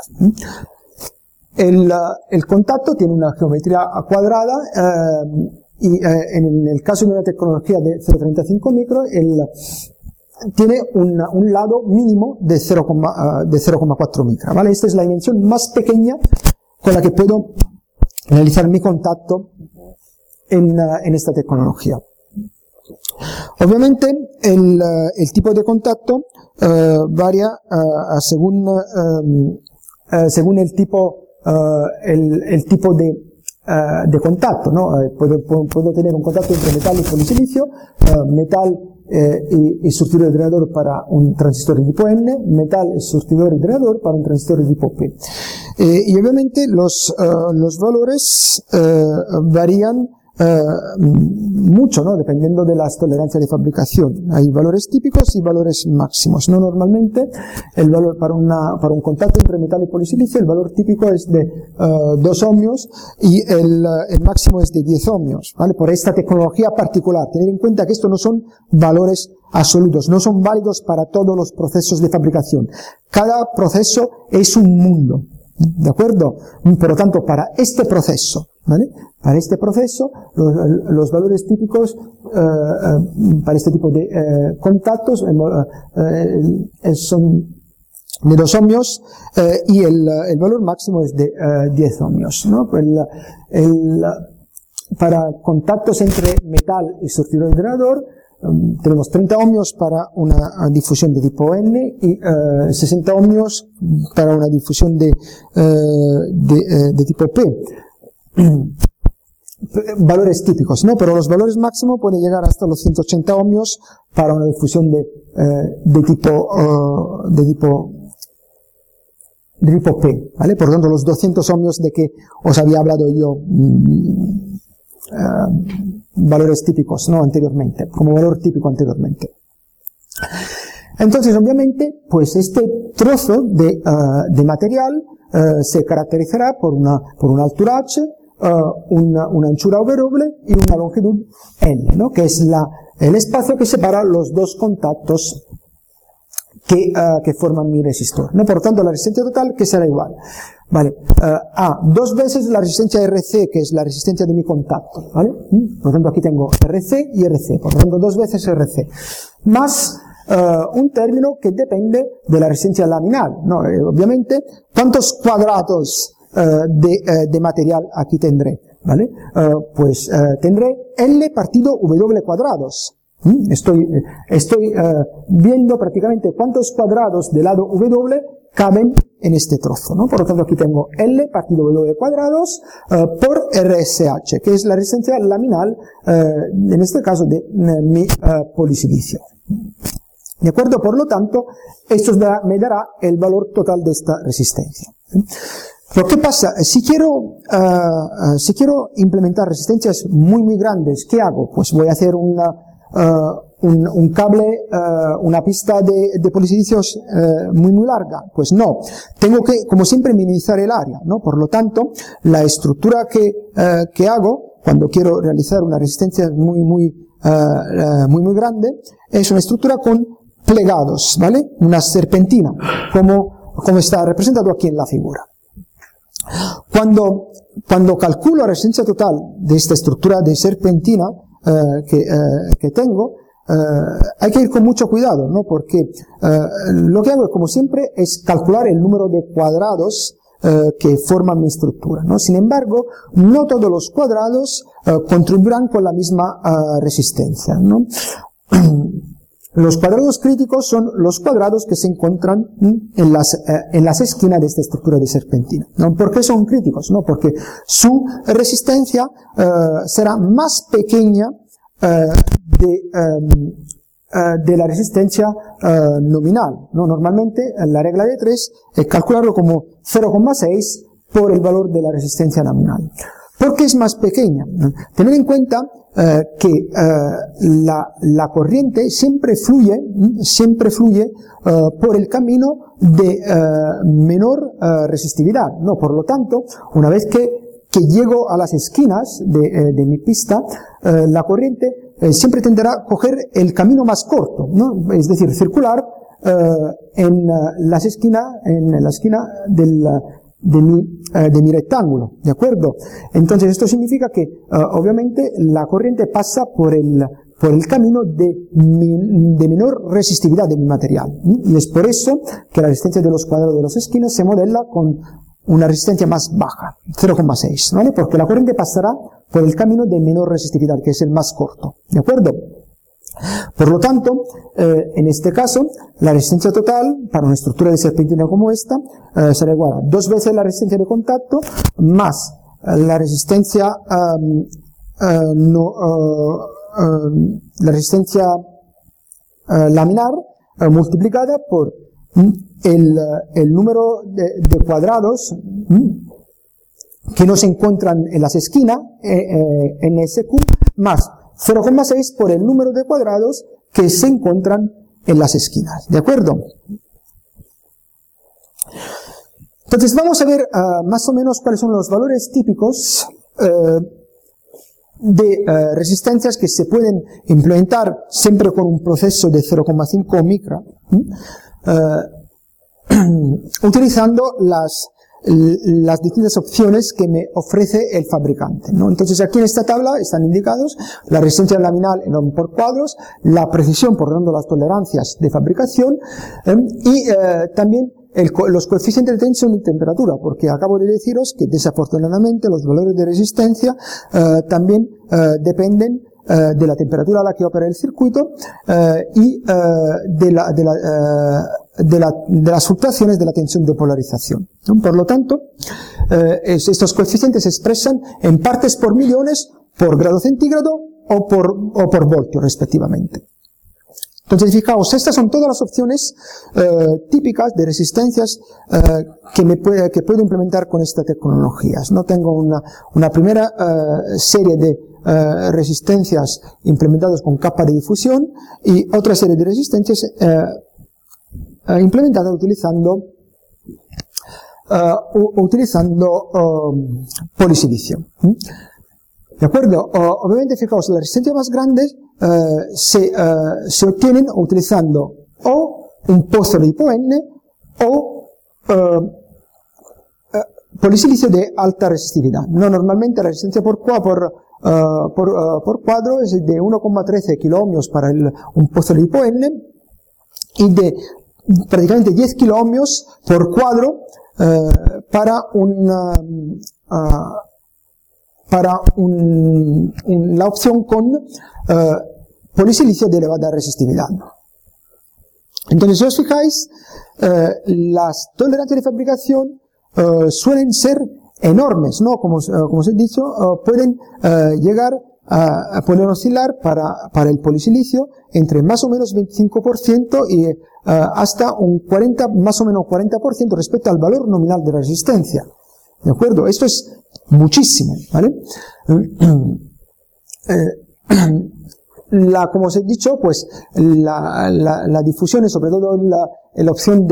El contacto tiene una geometría cuadrada y en el caso de una tecnología de 0,35 micro, tiene un lado mínimo de 0,4 micra, ¿vale? Esta es la dimensión más pequeña con la que puedo realizar mi contacto en esta tecnología. Obviamente, el tipo de contacto varía según el tipo de contacto, ¿no? Puedo tener un contacto entre metal y polisilicio, metal y surtidor y drenador para un transistor de tipo N, metal y surtidor y drenador para un transistor de tipo P. Y obviamente los valores varían mucho, ¿no? Dependiendo de las tolerancias de fabricación. Hay valores típicos y valores máximos, ¿no? Normalmente, el valor para un contacto entre metal y polisilicio, el valor típico es de 2 ohmios y el máximo es de 10 ohmios, ¿vale? Por esta tecnología particular. Tener en cuenta que estos no son valores absolutos, no son válidos para todos los procesos de fabricación. Cada proceso es un mundo, ¿de acuerdo? Por lo tanto, para este proceso ¿vale? Para este proceso, los valores típicos para este tipo de contactos son de 2 ohmios y el valor máximo es de 10 ohmios, ¿no? Para contactos entre metal y surtidor de generador tenemos 30 ohmios para una difusión de tipo N y 60 ohmios para una difusión de tipo P. Valores típicos, ¿no? Pero los valores máximos pueden llegar hasta los 180 ohmios para una difusión de tipo P, ¿vale? Por lo tanto, los 200 ohmios de que os había hablado yo, valores típicos, ¿no? Anteriormente, como valor típico anteriormente. Entonces, obviamente, pues este trozo de material se caracterizará por una altura H, una anchura W y una longitud L, ¿no? Que es el espacio que separa los dos contactos que forman mi resistor, ¿no? Por lo tanto, la resistencia total que será igual, ¿vale? A 2 veces la resistencia RC, que es la resistencia de mi contacto, ¿vale? Por lo tanto, aquí tengo RC y RC, por lo tanto, 2 veces RC, más un término que depende de la resistencia laminal, ¿no? Obviamente, ¿cuántos cuadrados de material aquí tendré? ¿Vale? Pues tendré L partido W cuadrados. Estoy viendo prácticamente cuántos cuadrados del lado W caben en este trozo, ¿no? Por lo tanto, aquí tengo L partido W cuadrados por RSH, que es la resistencia laminal, en este caso de mi polisilicio. ¿De acuerdo? Por lo tanto, esto me dará el valor total de esta resistencia. Pero ¿qué pasa? Si quiero implementar resistencias muy grandes, ¿qué hago? Pues voy a hacer un cable, una pista de polisilicios muy larga. Pues no. Tengo que, como siempre, minimizar el área, ¿no? Por lo tanto, la estructura que hago cuando quiero realizar una resistencia muy grande es una estructura con plegados, ¿vale? Una serpentina, como está representado aquí en la figura. Cuando calculo la resistencia total de esta estructura de serpentina que tengo, hay que ir con mucho cuidado, ¿no? Porque lo que hago, como siempre, es calcular el número de cuadrados que forman mi estructura, ¿no? Sin embargo, no todos los cuadrados contribuirán con la misma resistencia, ¿no? Los cuadrados críticos son los cuadrados que se encuentran en las esquinas de esta estructura de serpentina, ¿no? ¿Por qué son críticos? ¿No? Porque su resistencia será más pequeña de la resistencia nominal, ¿no? Normalmente la regla de 3 es calcularlo como 0,6 por el valor de la resistencia nominal. ¿Por qué es más pequeña? Tener en cuenta que la corriente siempre fluye por el camino de menor resistividad, ¿no? Por lo tanto, una vez que llego a las esquinas de mi pista, la corriente siempre tenderá a coger el camino más corto, ¿no? Es decir, circular en la esquina de mi rectángulo, ¿de acuerdo? Entonces esto significa que obviamente la corriente pasa por el camino de menor resistividad de mi material, y es por eso que la resistencia de los cuadrados de las esquinas se modela con una resistencia más baja, 0,6, ¿vale? Porque la corriente pasará por el camino de menor resistividad, que es el más corto, ¿de acuerdo? Por lo tanto, en este caso, la resistencia total para una estructura de serpentina como esta será igual a 2 veces la resistencia de contacto más la resistencia laminar multiplicada por el número de cuadrados que no se encuentran en las esquinas, NSQ, más 0,6 por el número de cuadrados que se encuentran en las esquinas, ¿de acuerdo? Entonces vamos a ver más o menos cuáles son los valores típicos de resistencias que se pueden implementar siempre con un proceso de 0,5 micra, utilizando las distintas opciones que me ofrece el fabricante, ¿no? Entonces aquí en esta tabla están indicados la resistencia laminal en ohm por cuadros, la precisión, por lo tanto las tolerancias de fabricación, y también los coeficientes de tensión y temperatura, porque acabo de deciros que desafortunadamente los valores de resistencia también dependen de la temperatura a la que opera el circuito y de las fluctuaciones de la tensión de polarización, ¿no? Por lo tanto, estos coeficientes se expresan en partes por millones, por grado centígrado o por voltio, respectivamente. Entonces, fijaos, estas son todas las opciones típicas de resistencias que puedo implementar con estas tecnologías. No tengo una primera serie de resistencias implementadas con capa de difusión y otra serie de resistencias implementadas utilizando polisilicio. ¿De acuerdo? Obviamente, fijaos, las resistencias más grandes se obtienen utilizando o un pozo de tipo N o polisilicio de alta resistividad. No, normalmente la resistencia por cuadro es de 1,13 kiloohmios para un pozo de tipo N y de prácticamente 10 kiloohmios por cuadro para la opción con polisilicio de elevada resistividad. Entonces, si os fijáis, las tolerancias de fabricación suelen ser enormes, ¿no? Como os he dicho, pueden pueden oscilar para el polisilicio entre más o menos 25% y hasta más o menos 40% respecto al valor nominal de la resistencia. ¿De acuerdo? Esto es muchísimo, ¿vale? Como os he dicho, pues la difusión y sobre todo la opción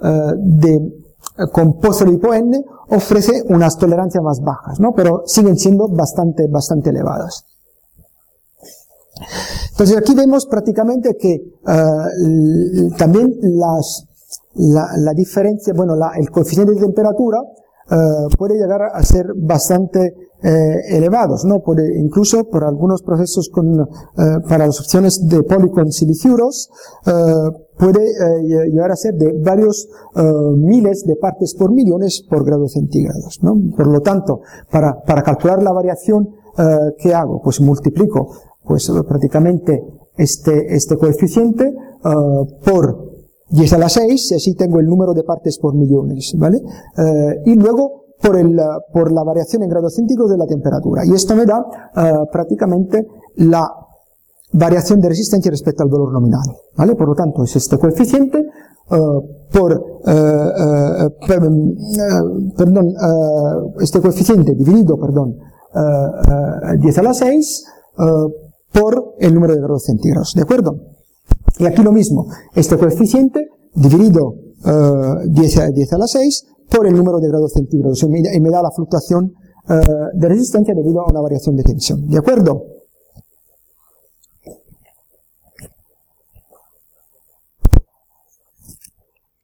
con pozo de tipo N ofrece unas tolerancias más bajas, ¿no? Pero siguen siendo bastante elevadas. Entonces aquí vemos prácticamente que también la diferencia, el coeficiente de temperatura puede llegar a ser bastante elevados, ¿no? Incluso por algunos procesos para las opciones de poli con siliciuros puede llegar a ser de varios miles de partes por millones por grados centígrados, ¿no? Por lo tanto, para calcular la variación ¿qué hago? Pues multiplico prácticamente este coeficiente por 10 a la 6, y así tengo el número de partes por millones, ¿vale? Y luego por la variación en grados centígrados de la temperatura. Y esto me da prácticamente la variación de resistencia respecto al valor nominal, ¿vale? Por lo tanto, es este coeficiente este coeficiente dividido, 10 a la 6 por el número de grados centígrados, ¿de acuerdo? Y aquí lo mismo, este coeficiente dividido 10 a la 6 por el número de grados centígrados y me da la fluctuación de resistencia debido a una variación de tensión, ¿de acuerdo?